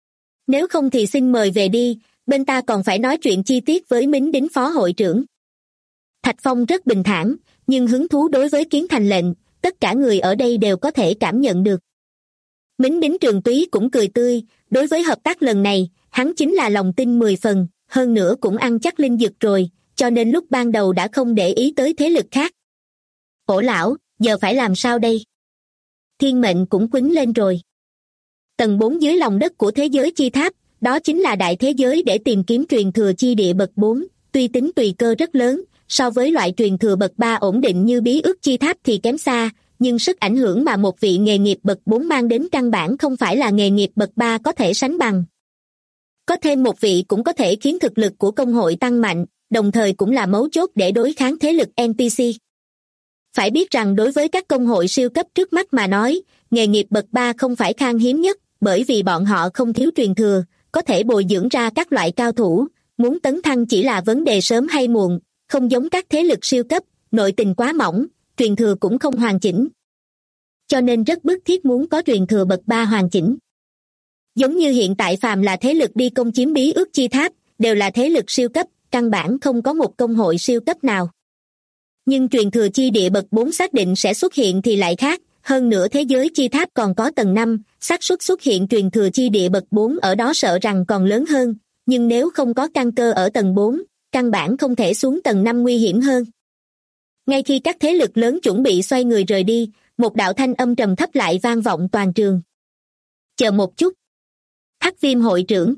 Nếu không thì xin mời về đi, bên ta còn phải nói chuyện chi tiết với Mính Đính phó hội trưởng. Thạch Phong rất bình thản, nhưng hứng thú đối với kiến thành lệnh, tất cả người ở đây đều có thể cảm nhận được. Mính Đính Trường Túy cũng cười tươi, đối với hợp tác lần này, hắn chính là lòng tin 10 phần, hơn nữa cũng ăn chắc linh dược rồi, cho nên lúc ban đầu đã không để ý tới thế lực khác. Ổ lão, giờ phải làm sao đây? Thiên mệnh cũng quýnh lên rồi. Tầng 4 dưới lòng đất của thế giới chi tháp, đó chính là đại thế giới để tìm kiếm truyền thừa chi địa bậc 4, tuy tính tùy cơ rất lớn, so với loại truyền thừa bậc 3 ổn định như bí ước chi tháp thì kém xa, nhưng sức ảnh hưởng mà một vị nghề nghiệp bậc 4 mang đến căn bản không phải là nghề nghiệp bậc 3 có thể sánh bằng. Có thêm một vị cũng có thể khiến thực lực của công hội tăng mạnh, đồng thời cũng là mấu chốt để đối kháng thế lực NPC. Phải biết rằng đối với các công hội siêu cấp trước mắt mà nói, nghề nghiệp bậc 3 không phải khan hiếm nhất, bởi vì bọn họ không thiếu truyền thừa, có thể bồi dưỡng ra các loại cao thủ, muốn tấn thăng chỉ là vấn đề sớm hay muộn, không giống các thế lực siêu cấp, nội tình quá mỏng, truyền thừa cũng không hoàn chỉnh. Cho nên rất bức thiết muốn có truyền thừa bậc 3 hoàn chỉnh. Giống như hiện tại phàm là thế lực đi công chiếm bí ước chi tháp, đều là thế lực siêu cấp, căn bản không có một công hội siêu cấp nào. Nhưng truyền thừa chi địa bậc 4 xác định sẽ xuất hiện thì lại khác, hơn nữa thế giới chi tháp còn có tầng 5, xác suất xuất hiện truyền thừa chi địa bậc 4 ở đó sợ rằng còn lớn hơn, nhưng nếu không có căn cơ ở tầng 4, căn bản không thể xuống tầng 5 nguy hiểm hơn. Ngay khi các thế lực lớn chuẩn bị xoay người rời đi, một đạo thanh âm trầm thấp lại vang vọng toàn trường. Chờ một chút. Hắc Viêm hội trưởng.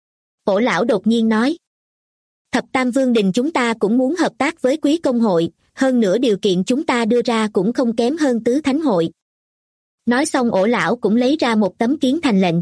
Ổ lão đột nhiên nói. Thập Tam Vương Đình chúng ta cũng muốn hợp tác với Quý Công hội, hơn nữa điều kiện chúng ta đưa ra cũng không kém hơn Tứ Thánh hội. Nói xong ổ lão cũng lấy ra một tấm kiến thành lệnh.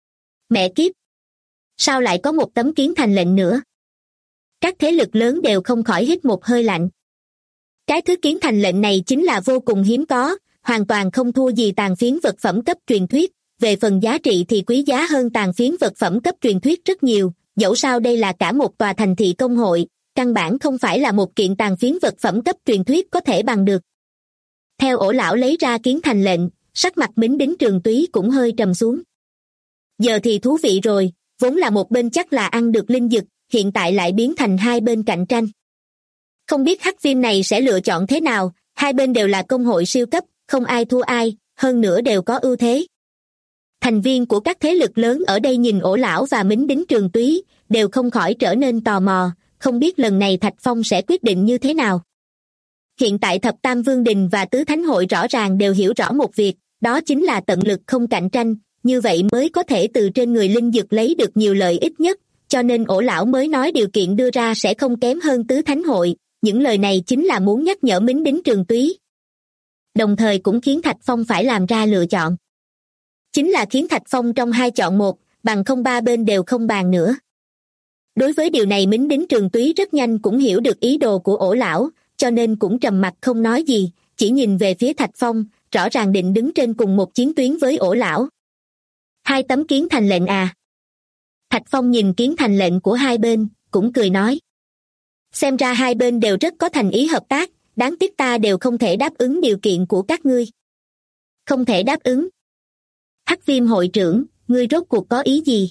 Mẹ kiếp! Sao lại có một tấm kiến thành lệnh nữa? Các thế lực lớn đều không khỏi hít một hơi lạnh. Cái thứ kiến thành lệnh này chính là vô cùng hiếm có, hoàn toàn không thua gì tàn phiến vật phẩm cấp truyền thuyết, về phần giá trị thì quý giá hơn tàn phiến vật phẩm cấp truyền thuyết rất nhiều, dẫu sao đây là cả một tòa thành thị công hội, căn bản không phải là một kiện tàn phiến vật phẩm cấp truyền thuyết có thể bằng được. Theo ổ lão lấy ra kiến thành lệnh, sắc mặt Mính Đính Trường Túy cũng hơi trầm xuống. Giờ thì thú vị rồi, vốn là một bên chắc là ăn được linh dược, hiện tại lại biến thành hai bên cạnh tranh. Không biết Hắc Viêm này sẽ lựa chọn thế nào, hai bên đều là công hội siêu cấp, không ai thua ai, hơn nữa đều có ưu thế. Thành viên của các thế lực lớn ở đây nhìn ổ lão và Mính Đính Trường Túy, đều không khỏi trở nên tò mò, không biết lần này Thạch Phong sẽ quyết định như thế nào. Hiện tại Thập Tam Vương Đình và Tứ Thánh hội rõ ràng đều hiểu rõ một việc, đó chính là tận lực không cạnh tranh, như vậy mới có thể từ trên người linh dược lấy được nhiều lợi ích nhất, cho nên ổ lão mới nói điều kiện đưa ra sẽ không kém hơn Tứ Thánh hội, những lời này chính là muốn nhắc nhở Mính Đính Trường Túy. Đồng thời cũng khiến Thạch Phong phải làm ra lựa chọn. Chính là khiến Thạch Phong trong hai chọn một, bằng không ba bên đều không bàn nữa. Đối với điều này Mính Đính Trường Túy rất nhanh cũng hiểu được ý đồ của ổ lão, cho nên cũng trầm mặc không nói gì, chỉ nhìn về phía Thạch Phong, rõ ràng định đứng trên cùng một chiến tuyến với ổ lão. Hai tấm kiến thành lệnh à? Thạch Phong nhìn kiến thành lệnh của hai bên, cũng cười nói. Xem ra hai bên đều rất có thành ý hợp tác, đáng tiếc ta đều không thể đáp ứng điều kiện của các ngươi. Không thể đáp ứng. Hắc Viêm hội trưởng, ngươi rốt cuộc có ý gì?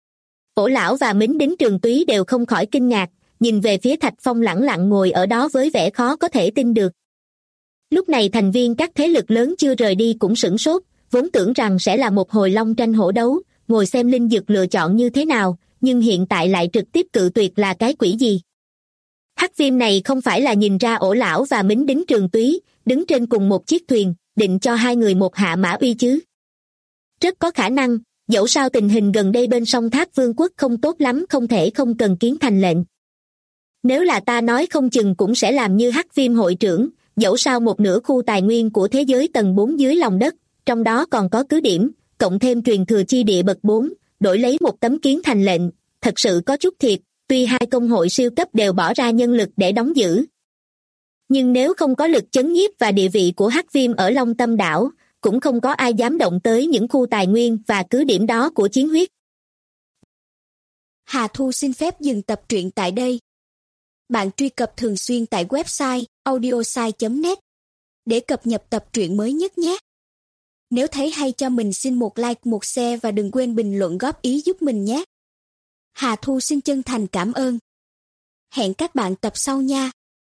Ổ lão và Mính Đính Trường Túy đều không khỏi kinh ngạc, nhìn về phía Thạch Phong lẳng lặng ngồi ở đó với vẻ khó có thể tin được. Lúc này thành viên các thế lực lớn chưa rời đi cũng sửng sốt, vốn tưởng rằng sẽ là một hồi long tranh hổ đấu, ngồi xem linh dược lựa chọn như thế nào, nhưng hiện tại lại trực tiếp cự tuyệt là cái quỷ gì. Hắc Viêm này không phải là nhìn ra ổ lão và Mính Đính Trường Túy đứng trên cùng một chiếc thuyền, định cho hai người một hạ mã uy chứ? Rất có khả năng, dẫu sao tình hình gần đây bên sông Tháp Vương quốc không tốt lắm, không thể không cần kiến thành lệnh. Nếu là ta nói không chừng cũng sẽ làm như Hắc Viêm hội trưởng, dẫu sao một nửa khu tài nguyên của thế giới tầng 4 dưới lòng đất, trong đó còn có cứ điểm, cộng thêm truyền thừa chi địa bậc 4, đổi lấy một tấm kiến thành lệnh, thật sự có chút thiệt, tuy hai công hội siêu cấp đều bỏ ra nhân lực để đóng giữ. Nhưng nếu không có lực chấn nhiếp và địa vị của Hắc Viêm ở Long Tâm đảo, cũng không có ai dám động tới những khu tài nguyên và cứ điểm đó của Chiến Huyết. Hà Thu xin phép dừng tập truyện tại đây. Bạn truy cập thường xuyên tại website audiosai.net để cập nhật tập truyện mới nhất nhé. Nếu thấy hay cho mình xin một like, một share và đừng quên bình luận góp ý giúp mình nhé. Hà Thu xin chân thành cảm ơn. Hẹn các bạn tập sau nha.